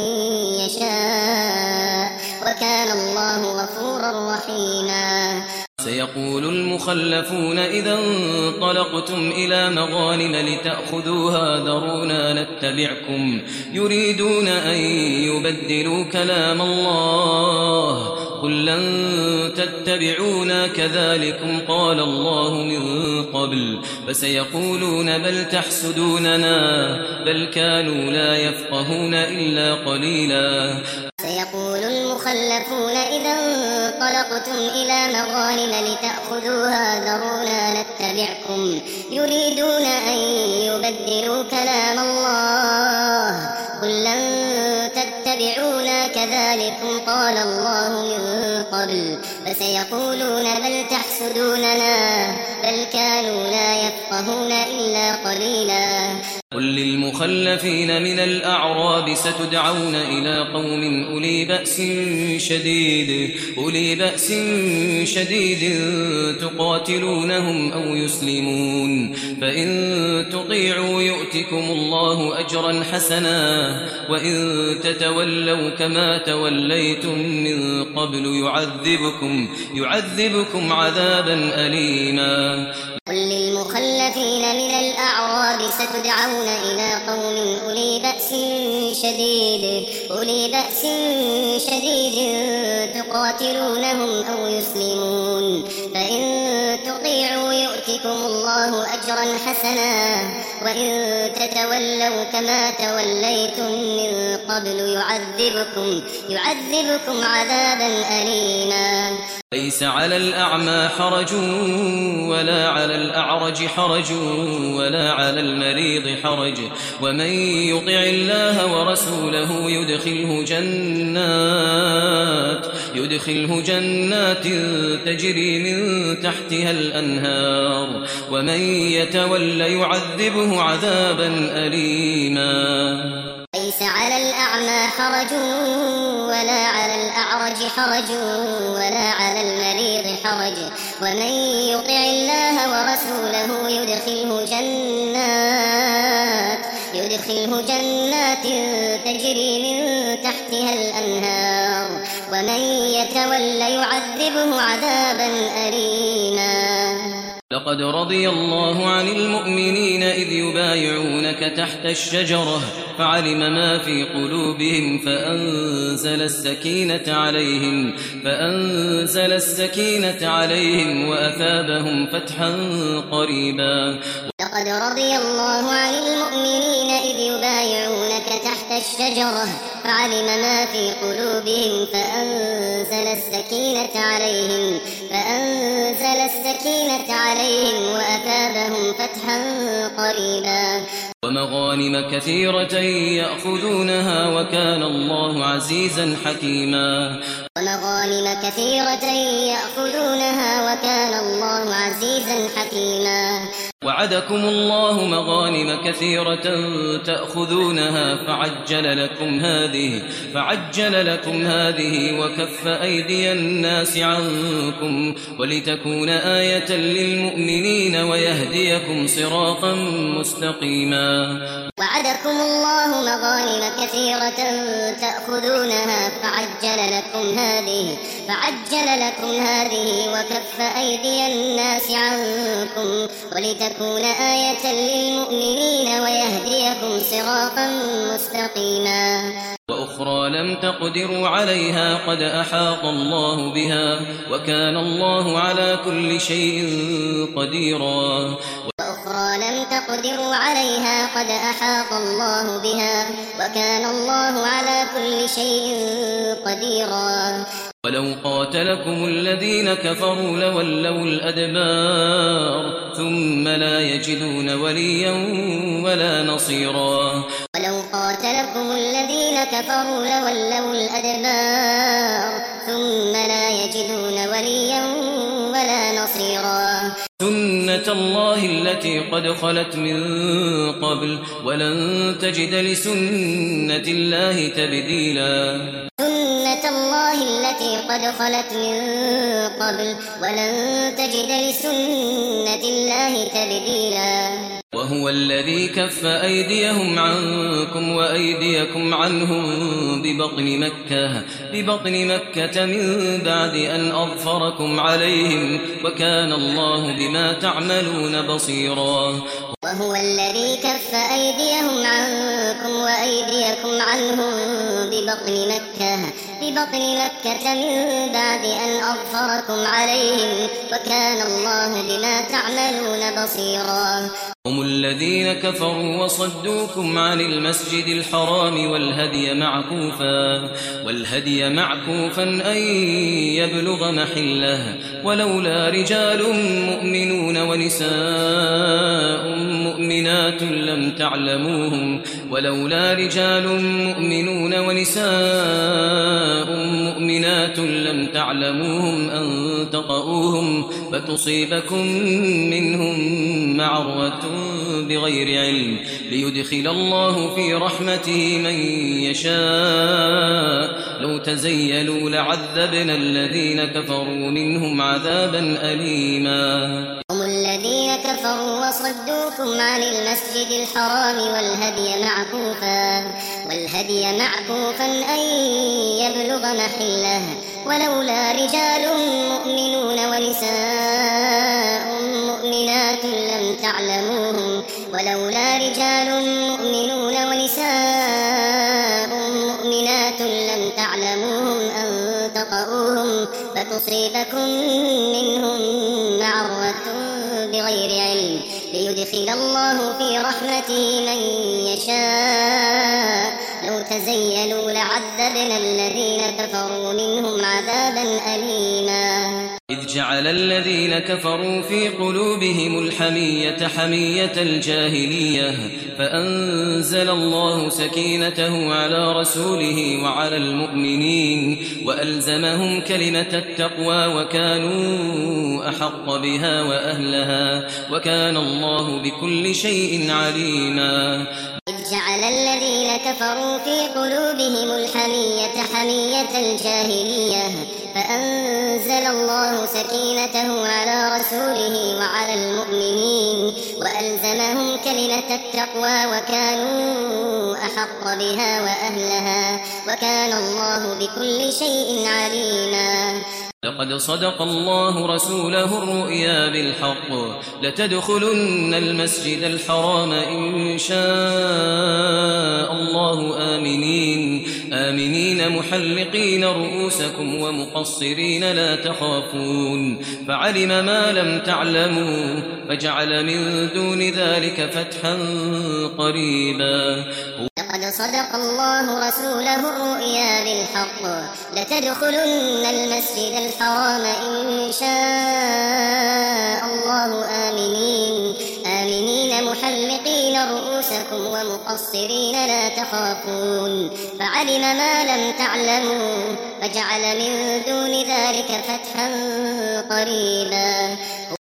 يشاء وكان الله غفورا رحيما سيقول المخلفون إذا انطلقتم إلى مغانم لتأخذوها ذرونا نتبعكم يريدون أن يبدلوا كلام الله قل لن تتبعونا كذلكم قال الله من قبل فسيقولون بل تحسدوننا بل كانوا لا يفقهون إلا قليلا سيقول المخلفون إذا انطلقتم إلى مغانم لتأخذوها ذرونا نتبعكم يريدون أن يبدلوا كلام الله قل لن تتبعونا كذلكم قال الله من قبل فسيقولون بل تحسدوننا بل كانوا لا يفقهون إلا قليلا قل للمخلفين من الأعراب ستدعون إلى قوم أولي بأس شديد أولي بأس شديد تقاتلونهم أو يسلمون فإن تطيعوا يؤتكم الله أجرا حسنا وإن تتولوا كما توليتم من قبل يعذبكم يعذبكم عذابا أليما قل للمخلفين من الأعراب ستدعون إلى قوم أولي بأس شديد أولي بأس شديد تقاتلونهم أو يسلمون فإن تطيعوا يؤتكم الله أجرا حسنا وإن تتولوا كما توليتم من قبل يعذبكم يعذبكم عذابا أليما. ليس على الأعمى حرج ولا على الأعرج حرج ولا على المريض حرج ومن يطع الله ورسوله يدخله جنات يدخله جنات تجري من تحتها الأنهار ومن يتولى يعذبه عذابا أليما. ليس على الأعمى حرج ولا على الأعرج حرج ولا على المريض حرج ومن يطع الله ورسوله يدخله جنات يدخله جنات تجري من تحتها الأنهار ومن يتولى يعذبه عذابا أليما. لقد رضي الله عن المؤمنين إذ يبايعونك تحت الشجرة فعلم ما في قلوبهم فأنزل السكينة عليهم فأنزل السكينة عليهم وأثابهم فتحا قريبا. لقد رضي الله عن المؤمنين إذ يبايعونك تحت الشجرة فعلم ما في قلوبهم فأنزل السكينة عليهم فأنزل السكينة عليهم وأثابهم فتحا قريبا. ومغانم كثيرة يأخذونها وكان الله عزيزا حكيما. ومغانم كثيرة يأخذونها وكان الله عزيزا حكيما. وعدكم الله مغانم كثيرة تأخذونها فعجل لكم هذه فعجل لكم هذه وكف أيدي الناس عنكم ولتكون آية للمؤمنين ويهديكم صراطا مستقيما. وعدكم الله مغانم كثيرة تأخذونها فعجل لكم هذه فعجل لكم هذه وكف أيدي الناس عنكم ولتكون آية للمؤمنين ويهديكم صراطا مستقيما. وأخرى لم تقدروا عليها قد أحاط الله بها وكان الله على كل شيء قديرا. وأخرى لم تقدروا عليها قد أحاط الله بها وكان الله على كل شيء قديرا. ولو قاتلكم الذين كفروا لولوا الأدبار ثم لا يجدون وليا ولا نصيرا. ولو قاتلكم الذين كفروا لولوا الأدبار ثم لا يجدون وليا ولا نصيرا. سنة الله التي قد خلت من قبل ولن تجد لسنة الله تبديلا. سنة الله التي قد خلت من قبل ولن تجد لسنة الله تبديلا. وهو الذي كف أيديهم عنكم وأيديكم عنهم ببطن مكة ببطن مكة من بعد أن أظفركم عليهم وكان الله بما تعملون بصيرا. وهو الذي كف أيديهم عنكم وأيديكم عنهم ببطن مكة ببطن مكة من بعد أن أظفركم عليهم وكان الله بما تعملون بصيرا. هم الذين كفروا وصدوكم عن المسجد الحرام والهدي معكوفا والهدي معكوفا أن يبلغ محله ولولا رجال مؤمنون ونساء مؤمنات لم تعلموهم ولولا رجال مؤمنون ونساء مؤمنات لم تعلموهم أن تطؤوهم فتصيبكم منهم معرة بغير علم ليدخل الله في رحمته من يشاء لو تزيلوا لعذبنا الذين كفروا منهم عذابا أليما. هم الذين كفروا وصدوكم عن المسجد الحرام والهدي معكوفا والهدي معكوفا أن يبلغ محله ولولا رجال مؤمنون ونساء مؤمنات لم تعلموهم ولولا رجال مؤمنون ونساء مؤمنات لم تعلموهم أن تطؤوهم فتصيبكم منهم معرة بغير علم ليدخل الله في رحمته من يشاء لو تزيلوا لعذبنا الذين كفروا منهم عذابا أليما إذ جعل الذين كفروا في قلوبهم الحمية حمية الجاهلية فأنزل الله سكينته على رسوله وعلى المؤمنين وألزمهم كلمة التقوى وكانوا أحق بها وأهلها وكان الله بكل شيء عليما إذ جعل الذين كفروا في قلوبهم الحمية حمية الجاهلية فأنزل الله سكينته على رسوله وعلى المؤمنين وألزمهم كلمة التقوى وكانوا أحق بها وأهلها وكان الله بكل شيء عليما لقد صدق الله رسوله الرؤيا بالحق لتدخلن المسجد الحرام إن شاء الله آمنين آمنين محلقين رؤوسكم ومقصرين لا تخافون فعلم ما لم تعلموا فجعل من دون ذلك فتحا قريبا لقد صدق الله رسوله الرؤيا بالحق لتدخلن المسجد الحرام إن شاء الله آمنين آمنين محلقين رؤوسكم ومقصرين لا تخافون فعلم ما لم تعلموا فجعل من دون ذلك فتحا قريبا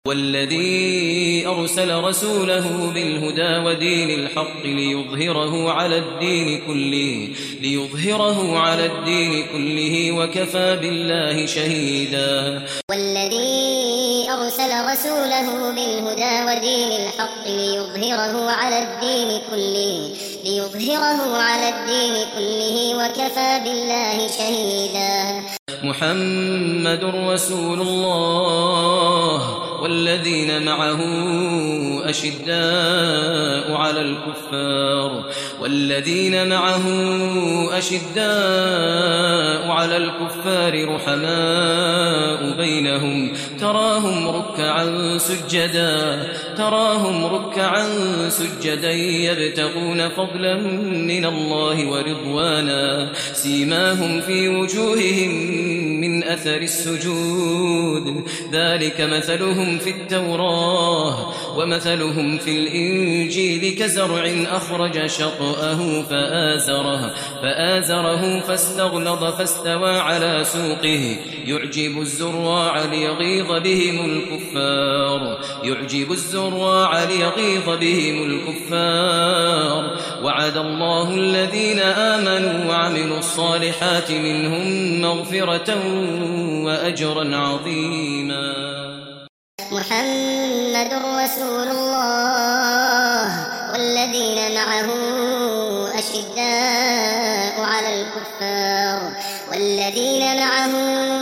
والذي أرسل رسوله بالهدى ودين الحق ليظهره على الدين كله ليظهره على الدين كله وكفى بالله شهيدا والذي أرسل رسوله بالهدى ودين الحق ليظهره على الدين كله ليظهره على الدين كله وكفى بالله شهيدا محمد رسول الله والذين معه أشداء على الكفار والذين معه أشداء على الكفار رحماء بينهم تراهم ركعا سجدا تراهم ركعا سجدا يبتغون فضلا من الله ورضوانا سيماهم في وجوههم من أثر السجود ذلك مثلهم في التوراة ومثلهم في الإنجيل كزرع أخرج شطأه فآزره فآزره فاستغلظ فاستوى على سوقه يعجب الزراع ليغيظ بهم الكفار يعجب الزراع ليغيظ بهم الكفار وعد الله الذين آمنوا وعملوا الصالحات منهم مغفرة وأجرا عظيما محمد رسول الله والذين معه أشداء على الكفار والذين معه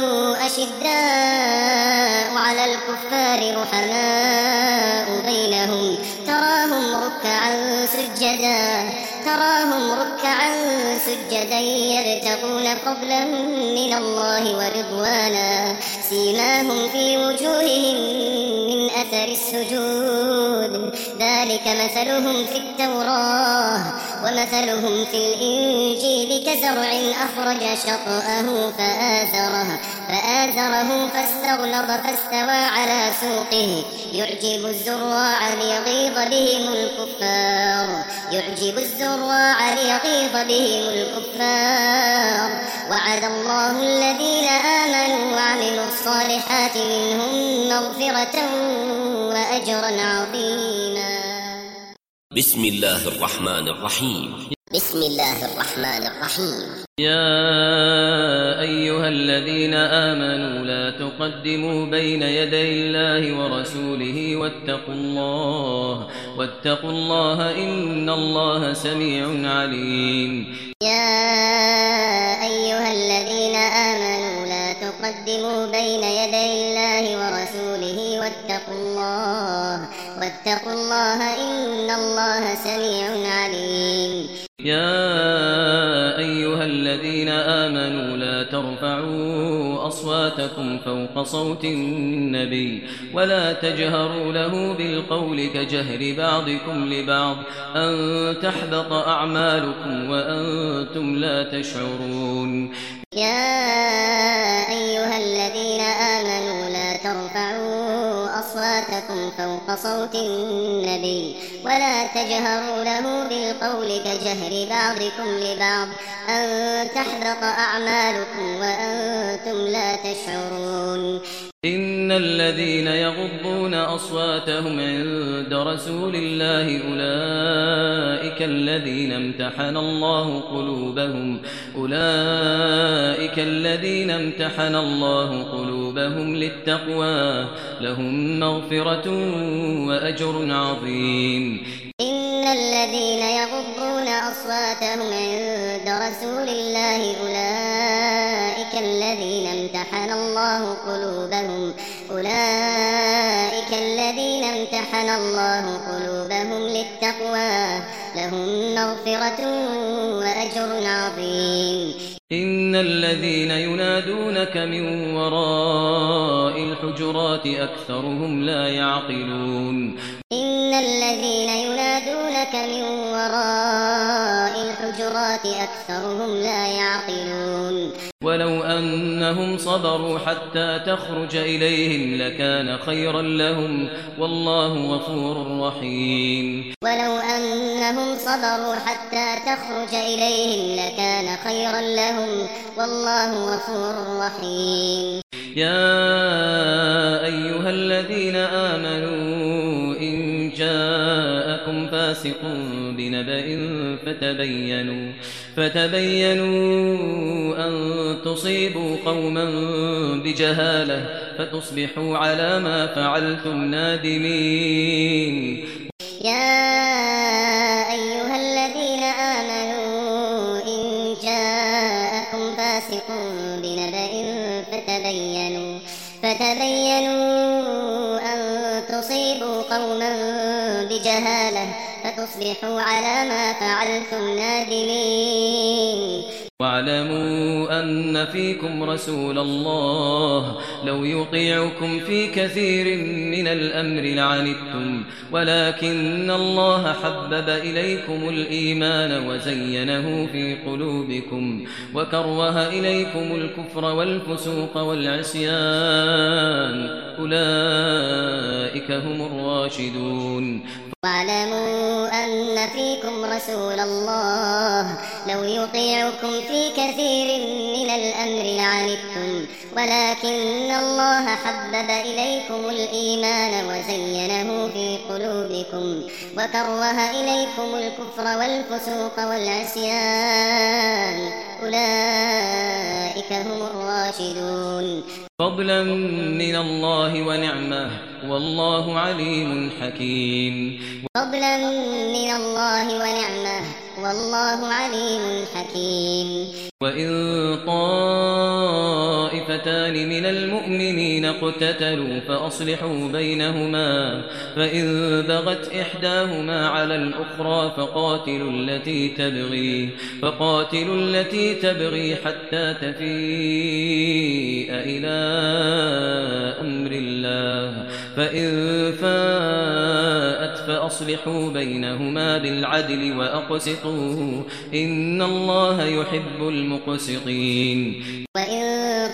أشداء على الكفار رحماء بينهم تراهم ركعا سجدا تراهم ركعا سجدا يبتغون فضلا من الله ورضوانا سيماهم في وجوههم من أثر السجود ذلك مثلهم في التوراة ومثلهم في الإنجيل كزرع أخرج شطأه فآزره فآزره فاستغلظ فاستوى على سوقه يعجب الزراع ليغيظ بهم الكفار يعجب الزراع ليغيظ بهم الكفار وعد الله الذين آمنوا وعملوا الصالحات منهم مغفرة وأجرا عظيما بسم الله الرحمن الرحيم بسم الله الرحمن الرحيم يا أيها الذين آمنوا لا تقدموا بين يدي الله ورسوله واتقوا الله واتقوا الله إن الله سميع عليم يا أيها الذين آمنوا لا تقدموا تقدموا بين يدي الله ورسوله واتقوا الله واتقوا الله إن الله سميع عليم. يا أيها الذين آمنوا لا ترفعوا أصواتكم فوق صوت النبي ولا تجهروا له بالقول كجهر بعضكم لبعض أن تحبط أعمالكم وأنتم لا تشعرون. يا أيها الذين آمنوا لا ترفعوا أصواتكم فوق صوت النبي ولا تجهروا له بالقول كجهر بعضكم لبعض أن تحبط أعمالكم وأنتم لا تشعرون. إن الذين يغضون أصواتهم عند رسول الله أولئك الذين امتحن الله قلوبهم أولئك الذين امتحن الله قلوبهم للتقوى لهم مغفرة وأجر عظيم. إن الذين يغضون أصواتهم عند رسول الله أولئك الذين امتحن الله قلوبهم أولئك الذين امتحن الله قلوبهم للتقوى لهم مغفرة وأجر عظيم. إن الذين ينادونك من وراء الحجرات أكثرهم لا يعقلون. إن الذين ينادونك من وراء الحجرات أكثرهم لا يعقلون. ولو أنهم صبروا حتى تخرج إليهم لكان خيرا لهم والله غفور رحيم. ولو أنهم صبروا حتى تخرج إليهم لكان خيرا لهم والله غفور رحيم. يا أيها الذين آمنوا إن جاءكم فاسق بنبأ فتبينوا فتبينوا أن تصيبوا قوما بجهالة فتصبحوا على ما فعلتم نادمين. يا أيها الذين آمنوا إن جاءكم فاسق بنبأ فتبينوا فتبينوا أن تصيبوا قوما بجهالة فتصبحوا على ما فعلتم نادمين. واعلموا أن فيكم رسول الله لو يطيعكم في كثير من الأمر لعنتم ولكن الله حبب إليكم الإيمان وزينه في قلوبكم وكره إليكم الكفر والفسوق والعصيان أولئك هم الراشدون. واعلموا أن فيكم رسول الله لو يطيعكم في كثير من الأمر لعنتم ولكن الله حبب إليكم الإيمان وزينه في قلوبكم وكره إليكم الكفر والفسوق والعصيان أولئك هم الراشدون. فضلا من الله ونعمه والله عليم حكيم. فضلا من الله ونعمه والله عليم حكيم. وإن طائفتان من المؤمنين اقتتلوا فأصلحوا بينهما فإن بغت إحداهما على الأخرى فقاتلوا التي تبغي فقاتلوا التي تبغي حتى تفيء إلى أمر الله فإن فاءت فأصلحوا بينهما بالعدل وأقسطوا إن الله يحب المقسطين. وإن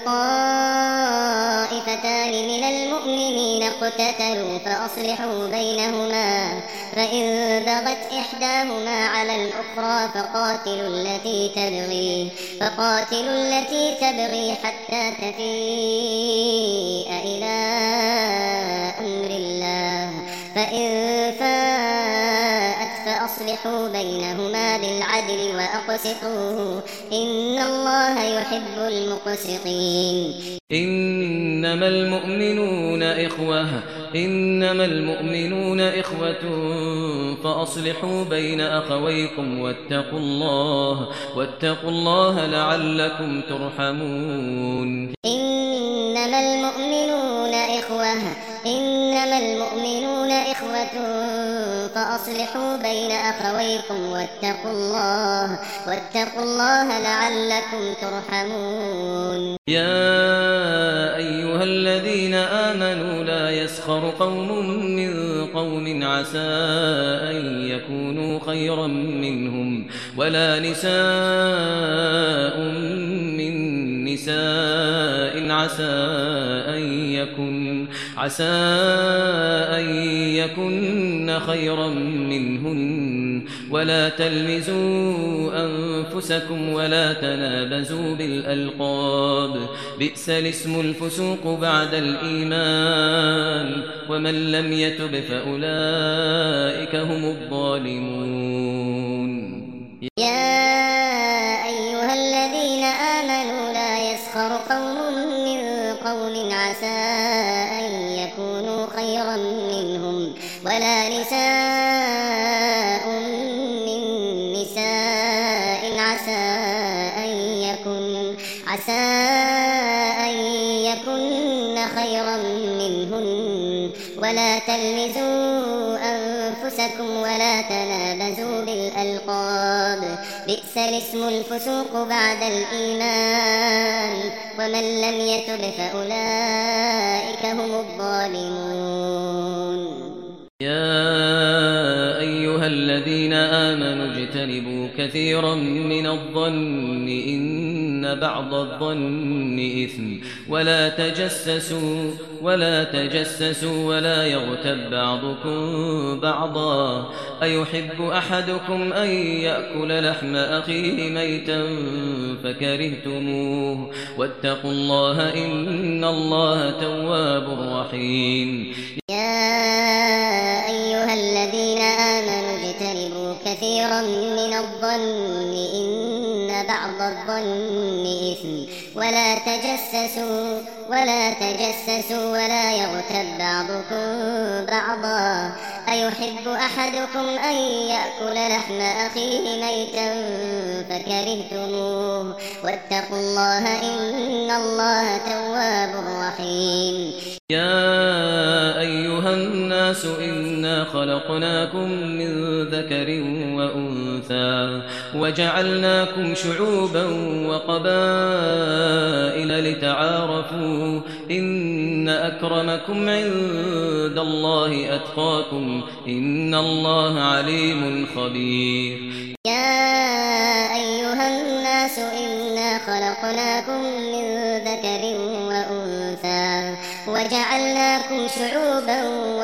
طائفتان من المؤمنين اقتتلوا فأصلحوا بينهما فإن بغت إحداهما على الأخرى فقاتلوا التي تبغي فقاتلوا التي تبغي حتى تفيء إلى أمر الله فإن فاءت فأصلحوا بينهما بالعدل وأقسطوا إن الله يحب المقسطين. إنما المؤمنون إخوة إنما المؤمنون إخوة فأصلحوا بين أخويكم واتقوا الله واتقوا الله لعلكم ترحمون. المؤمنون إخوة إنما المؤمنون إخوة فأصلحوا بين أخويكم واتقوا الله واتقوا الله لعلكم ترحمون. يا أيها الذين آمنوا لا يسخر قوم من قوم عسى أن يكونوا خيرا منهم ولا نساء من نساء عسى أن يكن عسى أن يكن خيرا منهن ولا تلمزوا أنفسكم ولا تنابزوا بالألقاب بئس الاسم الفسوق بعد الإيمان ومن لم يتب فأولئك هم الظالمون. يا أيها الذين آمنوا لا يسخر قوم من قوم عسى أن يكونوا خيرا منهم ولا نساء من نساء عسى أن يكن عسى أن يكن خيرا منهن ولا تلمزوا أنفسكم ولا تنابزوا بالألقاب بئس الاسم الفسوق بعد الإيمان ومن لم يتب فأولئك هم الظالمون. يا أيها الذين آمنوا اجتنبوا كثيرا من الظن إن بعض الظن إثم ولا تجسسوا ولا تجسسوا ولا يغتب بعضكم بعضا أيحب أحدكم أن يأكل لحم أخيه ميتا فكرهتموه واتقوا الله إن الله تواب رحيم. يا أيها الذين آمنوا اجتنبوا كثيرا من الظن إن بعض الظن إثم ولا تجسسوا ولا تجسسوا ولا يغتب بعضكم بعضا أيحب أحدكم أن يأكل لحم أخيه ميتا فكرهتموه واتقوا الله إن الله تواب رحيم. يا أيها الناس إنا خلقناكم من ذكر وأنثى وجعلناكم شعوبا وقبائل لتعارفوا إن أكرمكم عند الله أتقاكم إن الله عليم خبير. يا أيها الناس إنا خلقناكم من ذكر وأنثى وجعلناكم شعوبا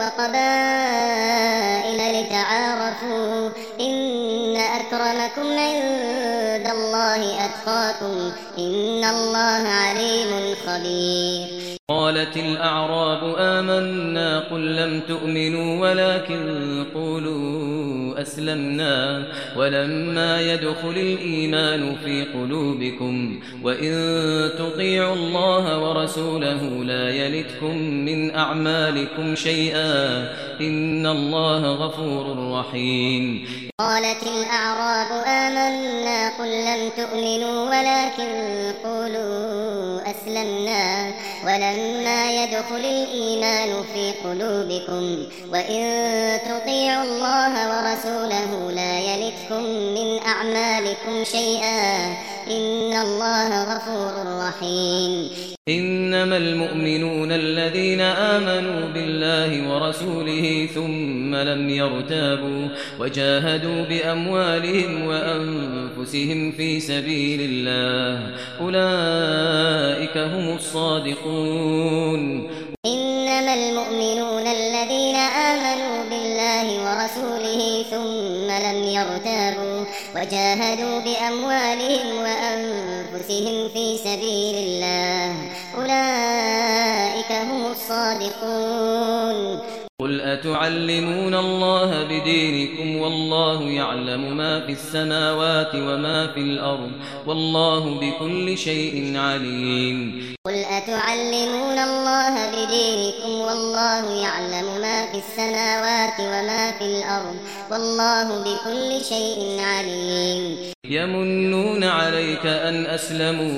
وقبائل لتعارفوا إن أكرمكم عند الله أتقاكم إن الله عليم خبير. قالت الأعراب آمنا قل لم تؤمنوا ولكن قولوا أسلمنا ولما يدخل الإيمان في قلوبكم وإن تطيعوا الله ورسوله لا يلتكم من أعمالكم شيئا إن الله غفور رحيم. قالت الأعراب آمنا قل لم تؤمنوا ولكن قولوا أسلمنا ولما يدخل الإيمان في قلوبكم وإن تطيعوا الله ورسوله لا يلتكم من أعمالكم شيئا إن الله غفور رحيم. إنما المؤمنون الذين آمنوا بالله ورسوله ثم لم يرتابوا وجاهدوا بأموالهم وأنفسهم في سبيل الله أولئك هم الصادقون. إنما المؤمنون الذين آمنوا بالله ورسوله ثم لم يرتابوا وجاهدوا بأموالهم وأنفسهم في سبيل الله أولئك هم الصادقون. قل أتعلمون الله بدينكم والله يعلم ما في السماوات وما في الأرض والله بكل شيء عليم. قل أتعلمون الله بدينكم والله يعلم ما في السماوات وما في الأرض والله بكل شيء عليم. يمنون عليك أن أسلموا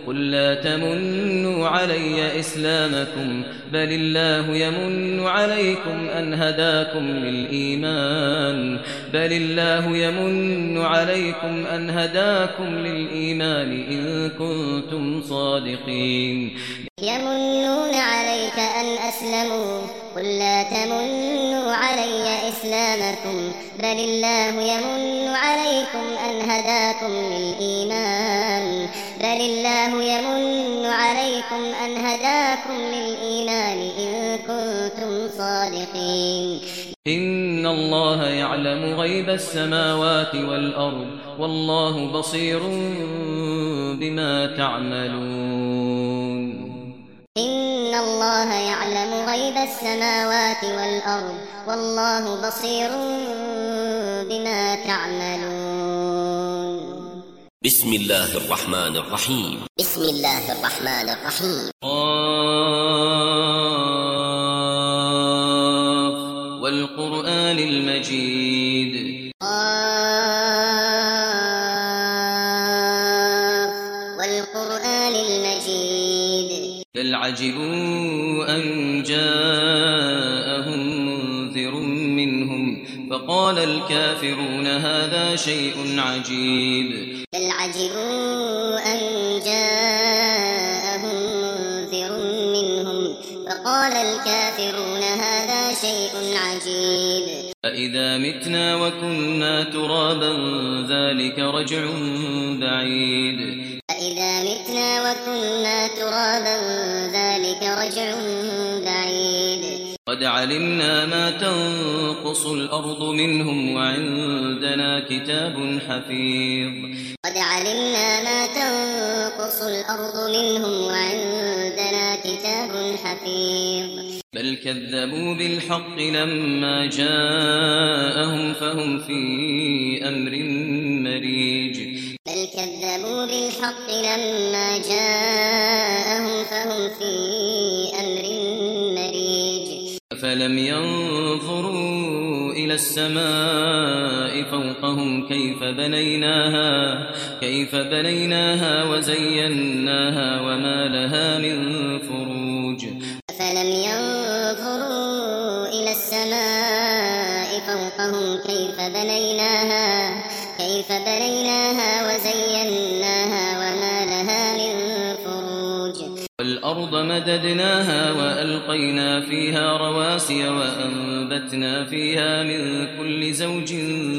قل لا تمنوا علي إسلامكم بل الله يمن عليكم أن هداكم للإيمان بل الله يمن عليكم أن هداكم للإيمان إن كنتم صادقين يمنون عليك أن أسلموا قل لا تمنوا علي إسلامكم بل الله يمن عليكم أن هداكم للإيمان بل الله يمن عليكم أن هداكم للإيمان إن كنتم صادقين إن الله يعلم غيب السماوات والأرض والله بصير بما تعملون إن الله يعلم غيب السماوات والأرض والله بصير بما تعملون بسم الله الرحمن الرحيم بسم الله الرحمن الرحيم قاف والقرآن المجيد قاف والقرآن المجيد بل عجبوا أن جاءهم منذر منهم فقال الكافرون هذا شيء عجيب بل عجبوا أن جاءهم منذر منهم فقال الكافرون هذا شيء عجيب أإذا متنا وكنا ترابا ذلك رجع بعيد أإذا متنا وكنا ترابا ذلك رجع بعيد قد علمنا ما تنقص الأرض منهم وعندنا كتاب حفيظ قد علمنا ما تنقص الأرض منهم وعندنا كتاب حفيظ بل كذبوا بالحق لما جاءهم فهم في أمر مريج بل كذبوا بالحق لما جاءهم فهم في أمر مريج أفلم ينظروا إلى السماء فوقهم كيف بنيناها كيف بنيناها وزيناها وما لها من فروج أفلم ينظروا إلى السماء فوقهم كيف بنيناها كيف بنيناها وزيناها وما لها من فروج والأرض مددناها وألقينا فيها رواسي وأنبتنا فيها من كل زوج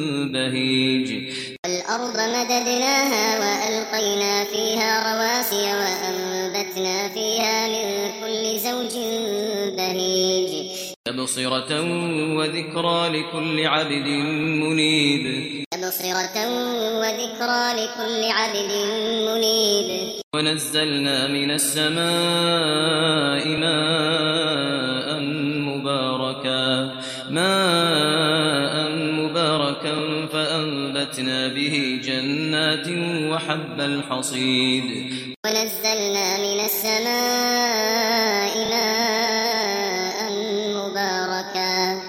بهيج والأرض مددناها وألقينا فيها رواسي وأنبتنا فيها من كل زوج بهيج تبصرة وذكرى لكل عبد منيب تبصرة وذكرى لكل عبد منيب ونزلنا من السماء ماء مباركا ماء مباركا فأنبتنا به جنات وحب الحصيد ونزلنا من السماء ماء مباركا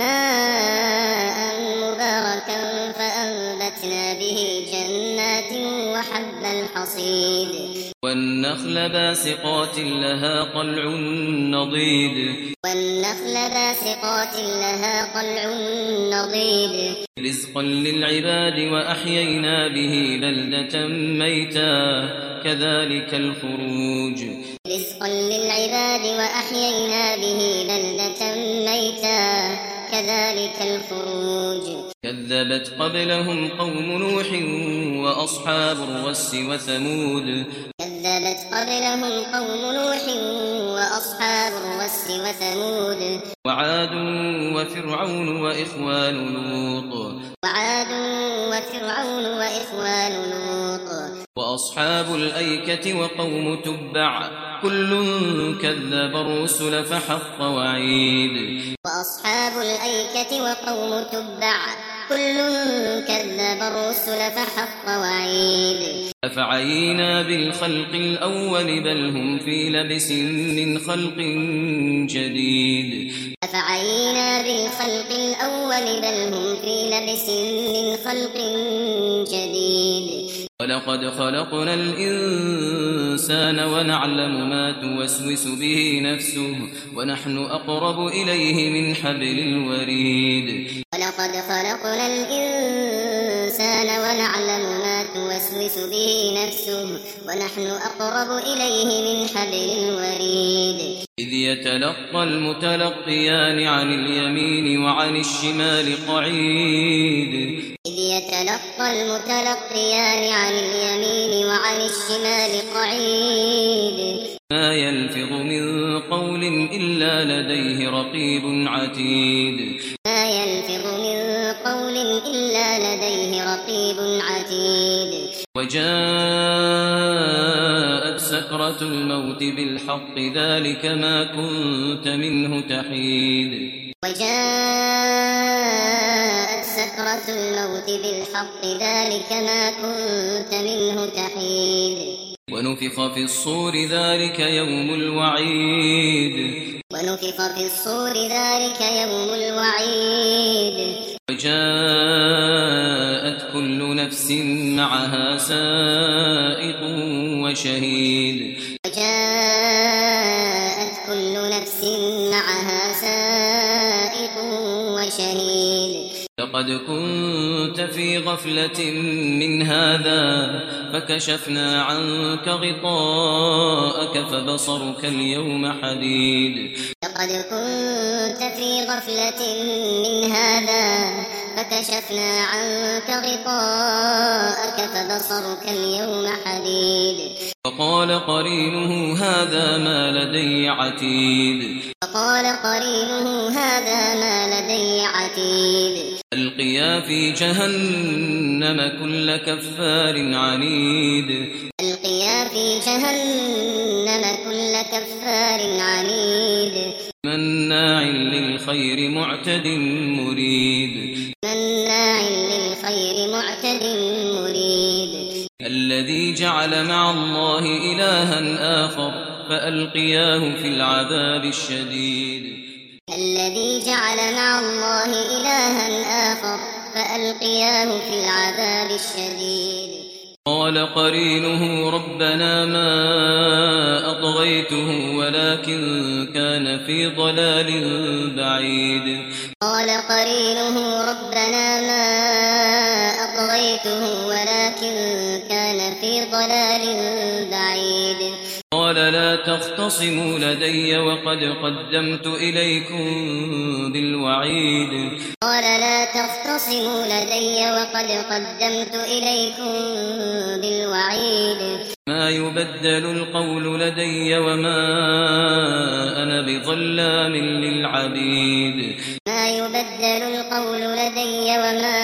ماء مباركا فأنبتنا به جنات وحب الحصيد والنخل باسقات لها طلع نضيد والنخل باسقات لها طلع نضيد رزقا للعباد وأحيينا به بلدة ميتا كذلك الخروج رزقا للعباد وأحيينا به بلدة ميتا كذلك الخروج كذبت قبلهم قوم نوح وأصحاب الرس وثمود كذبت قبلهم قوم نوح وأصحاب الرس وثمود وعاد وفرعون وإخوان لوط وعاد وفرعون وإخوان لوط وأصحاب الأيكة وقوم تبع كل كذب الرسل فحق وعيد وأصحاب الأيكة وقوم تبع كل كذب الرسل فحق وعيد أفعينا بالخلق الأول بل هم في لبس من خلق جديد أفعينا بالخلق الأول بل هم في لبس من خلق جديد ولقد خلقنا الإنسان ونعلم ما توسوس به نفسه ونحن أقرب إليه من حبل الوريد ولقد خلقنا الإنسان ونعلم ما توسوس به نفسه ونحن أقرب إليه من حبل الوريد إذ يتلقى المتلقيان عن اليمين وعن الشمال قعيد إذ يتلقى المتلقيان عن اليمين وعن الشمال قعيد ما يلفظ من قول إلا لديه رقيب عتيد ما يلفظ من قول إلا لديه رقيب عتيد وجاءت سكرة الموت بالحق ذلك ما كنت منه تحيد وجاءت سكرة الموت بالحق ذلك ما كنت منه تحيد ونفخ في الصور ذلك يوم الوعيد ونفخ في الصور ذلك يوم الوعيد وجاءت كل نفس معها سائق وشهيد وجاءت كل نفس معها سائق وشهيد لقد كنت في غفلة من هذا فكشفنا عنك غطاءك فبصرك اليوم حديد لقد كنت في غفلة من هذا فكشفنا عنك غطاءك فبصرك اليوم حديد وقال قرينه هذا ما لدي عتيد وقال قرينه هذا ما لدي عتيد ألقيا في جهنم كل كفار عنيد ألقيا في جهنم كل كفار عنيد مناع للخير معتد مريب مناع للخير معتد مريب الذي جعل مع الله إلها آخر فألقياه في العذاب الشديد الذي جعل مع الله إلها آخر فألقياه في العذاب الشديد قال قرينه ربنا ما أطغيته ولكن كان في ضلال بعيد قال قرينه ربنا ما أطغيته ولكن كان في ضلال بعيد قال لا تختصموا لدي وقد قدمت إليكم بالوعيد قال لا تختصموا لدي وقد قدمت إليكم بالوعيد ما يبدل القول لدي وما أنا بظلام للعبيد ما يبدل القول لدي وما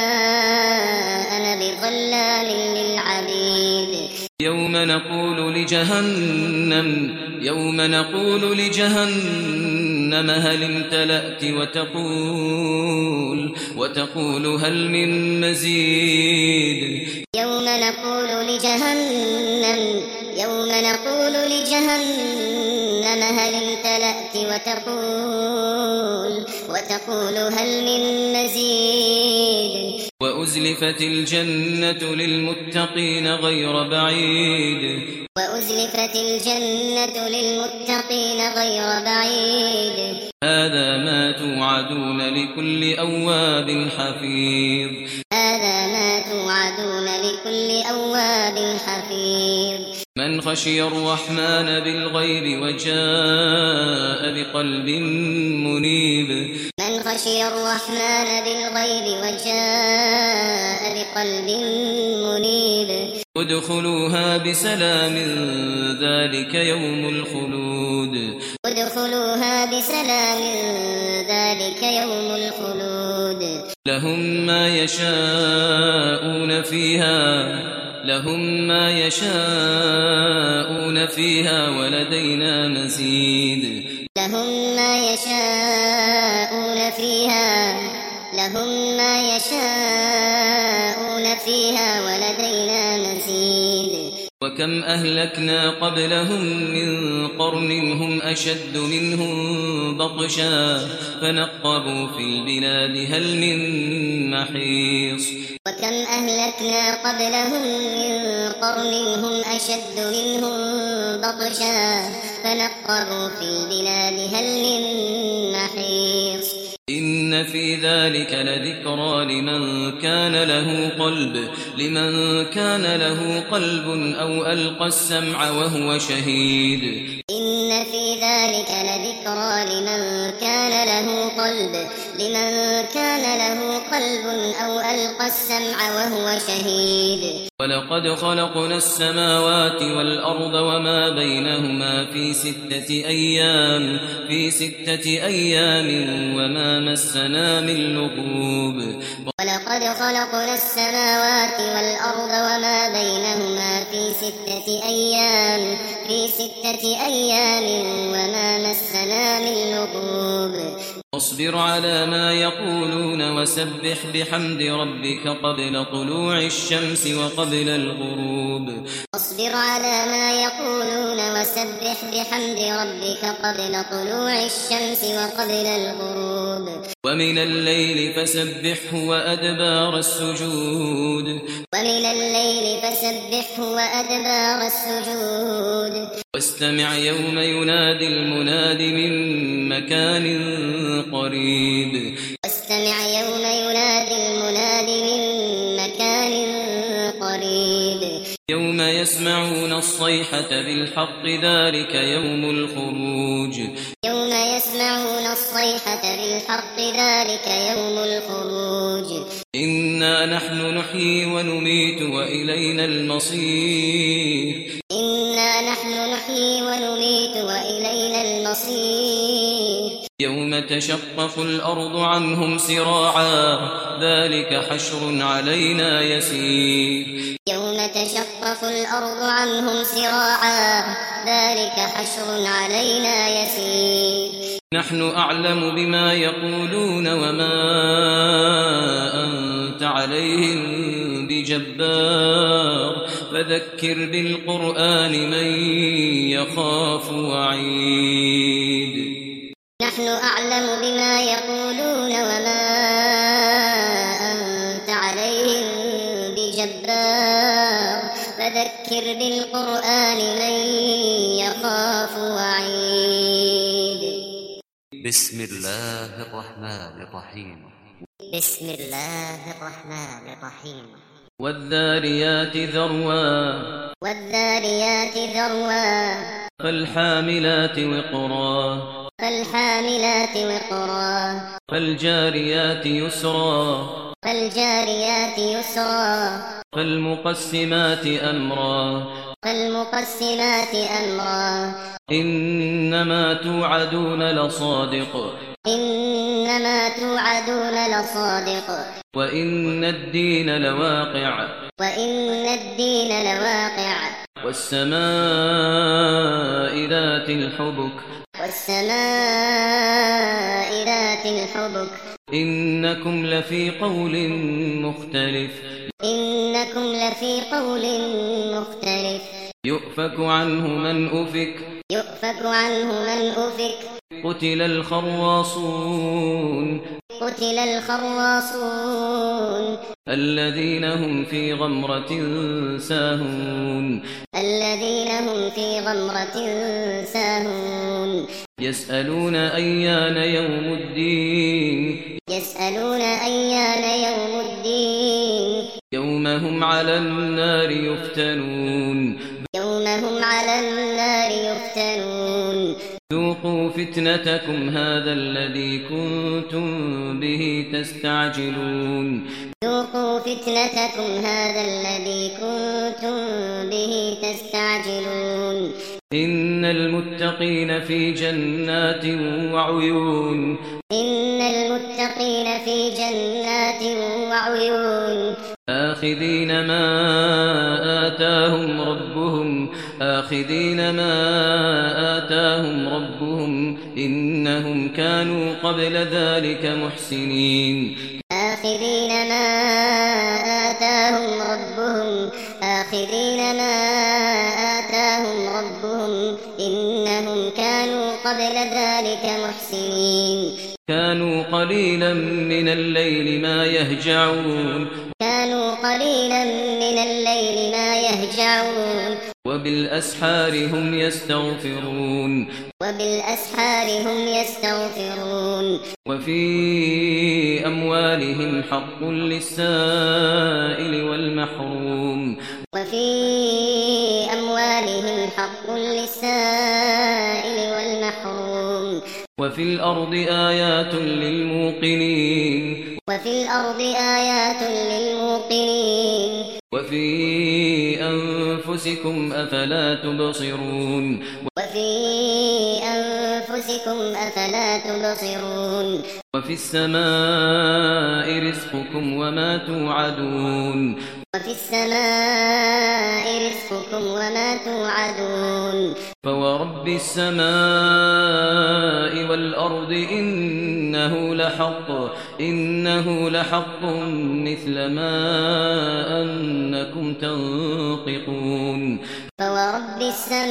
أنا بظلام للعبيد يوم نقول لجهنم يوم نقول لجهنم هل امتلأت وتقول وتقول هل من مزيد يوم نقول لجهنم يوم نقول لجهنم هل امتلأت وتقول وتقول هل من مزيد وأزلفت الجنة للمتقين غير بعيد وأزلفت الجنة للمتقين غير بعيد هذا ما توعدون لكل أواب حفيظ هذا ما توعدون لكل أواب حفيظ من خشي الرحمن بالغيب وجاء بقلب منيب من خشي الرحمن بالغيب وجاء بقلب منيب ادخلوها بسلام ذلك يوم الخلود ادخلوها بسلام ذلك يوم الخلود لهم ما يشاءون فيها لهم ما يشاءون فيها ولدينا مزيد لهم ما يشاءون فيها لهم ما يشاءون فيها ولدينا مزيد وكم أهلكنا قبلهم من قرن هم أشد منهم بطشا فنقبوا في البلاد هل من محيص وكم أهلكنا قبلهم من قرن هم أشد منهم بطشا فنقبوا في البلاد هل من محيص إن في ذلك لذكرى لمن كان له قلب لمن كان له قلب أو ألقى السمع وهو شهيد إن في ذلك لذكرى لمن كان له قلب لمن كان له قلب أو ألقى السمع وهو شهيد ولقد خلقنا السماوات والأرض وما بينهما في ستة أيام في ستة أيام وما مسنا من لغوب ولقد خلقنا السماوات والأرض وما بينهما في ستة أيام في ستة أيام وما مسنا من لغوب واصبر على ما يقولون وسبح بحمد ربك قبل طلوع الشمس وقبل الغروب واصبر على ما يقولون وسبح بحمد ربك قبل طلوع الشمس وقبل الغروب ومن الليل فسبحه وأدبار السجود ومن الليل فسبحه وأدبار السجود واستمع يوم ينادي المناد من مكان قريب واستمع يوم ينادي المناد من مكان قريب يوم يسمعون الصيحة بالحق ذلك يوم الخروج يوم يسمعون الصيحة بالحق ذلك يوم الخروج إنا نحن نحيي ونميت وإلينا المصير إنا نحن نحيي ونميت وإلينا المصير يوم تشقق الأرض عنهم سراعا ذلك حشر علينا يسير يوم تشقق الأرض عنهم سراعا ذلك حشر علينا يسير نحن أعلم بما يقولون وما أنت عليهم بجبار فذكر بالقرآن من يخاف وعيد نحن أعلم بما يقولون وما أنت عليهم بجبار فذكر بالقرآن من يخاف وعيد بسم الله الرحمن الرحيم بسم الله الرحمن الرحيم والذاريات ذروا والذاريات ذروا فالحاملات وقرا فالحاملات وقرا فالجاريات يسرا فالجاريات يسرا فالمقسمات أمرا فالمقسمات أمرا إنما توعدون لصادق إنما توعدون لصادق وإن الدين لواقع وإن الدين لواقع والسماء ذات الحبك والسماء ذات الحبك إنكم لفي قول مختلف إنكم لفي قول مختلف يؤفك عنه من أفك يؤفك عنه من أفك قتل الخراصون قتل الخراصون الذين هم في غمرة ساهون الذين هم في غمرة ساهون يسألون أيان يوم الدين يسألون أيان يوم الدين يوم هم على النار يفتنون يوم هم على النار يفتنون ذوقوا فتنتكم هذا الذي كنتم به تستعجلون ذوقوا فتنتكم هذا الذي كنتم به تستعجلون إن المتقين في جنات وعيون إن المتقين في جنات وعيون آخذين ما آتاهم ربهم آخذين ما آتاهم ربهم إنهم كانوا قبل ذلك محسنين آخذين ما آتاهم ربهم آخذين ما المحسنين كانوا قليلا من الليل ما يهجعون كانوا قليلا من الليل ما يهجعون وبالأسحار هم يستغفرون وبالأسحار هم يستغفرون وفي أموالهم حق للسائل والمحروم وفي أموالهم حق للسائل والمحروم وفي الأرض آيات للموقنين وفي الأرض آيات للموقنين وفي أنفسكم أفلا تبصرون وفي أنفسكم أفلا تبصرون وفي السماء رزقكم وما توعدون وفي السماء رزقكم وما توعدون فورب السماء والأرض إنه لحق إنه لحق مثل ما أنكم تنطقون فورب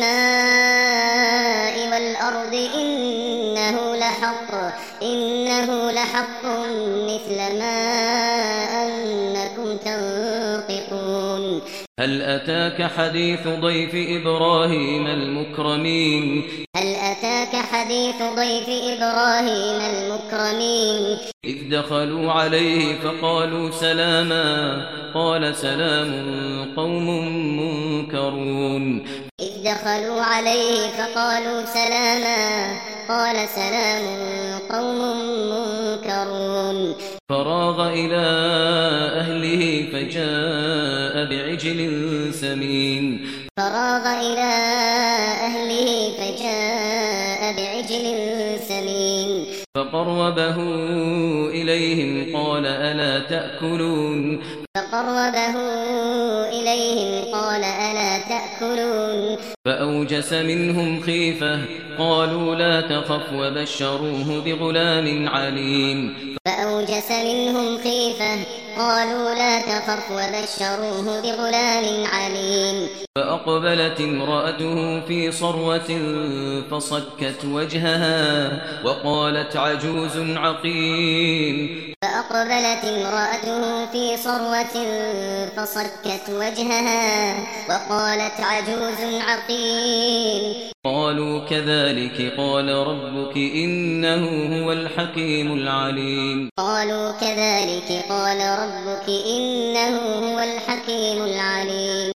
السماء والأرض إنه لحق إنه لحق مثل ما أنكم تنطقون هل أتاك حديث ضيف إبراهيم المكرمين هل أتاك حديث ضيف إبراهيم المكرمين إذ دخلوا عليه فقالوا سلاما قال سلام قوم منكرون إذ دخلوا عليه فقالوا سلاما قال سلام قوم منكرون فراغ إلى أهله فجاء بعجل سمين فراغ إلى أهله فجاء بعجل سمين فقربه إليهم قال ألا تأكلون فقربه إليهم قال ألا تأكلون فأوجس منهم خيفة قالوا لا تخف وبشروه بغلام عليم فأوجس منهم خيفة قالوا لا تخف وبشروه بغلام عليم فأقبلت امرأته في صروة فصكت وجهها وقالت عجوز عقيم فأقبلت امرأته في صروة فصكت وجهها وقالت عجوز عقيم قالوا كذلك قال ربك إنه هو الحكيم العليم قالوا كذلك قال ربك إنه هو الحكيم العليم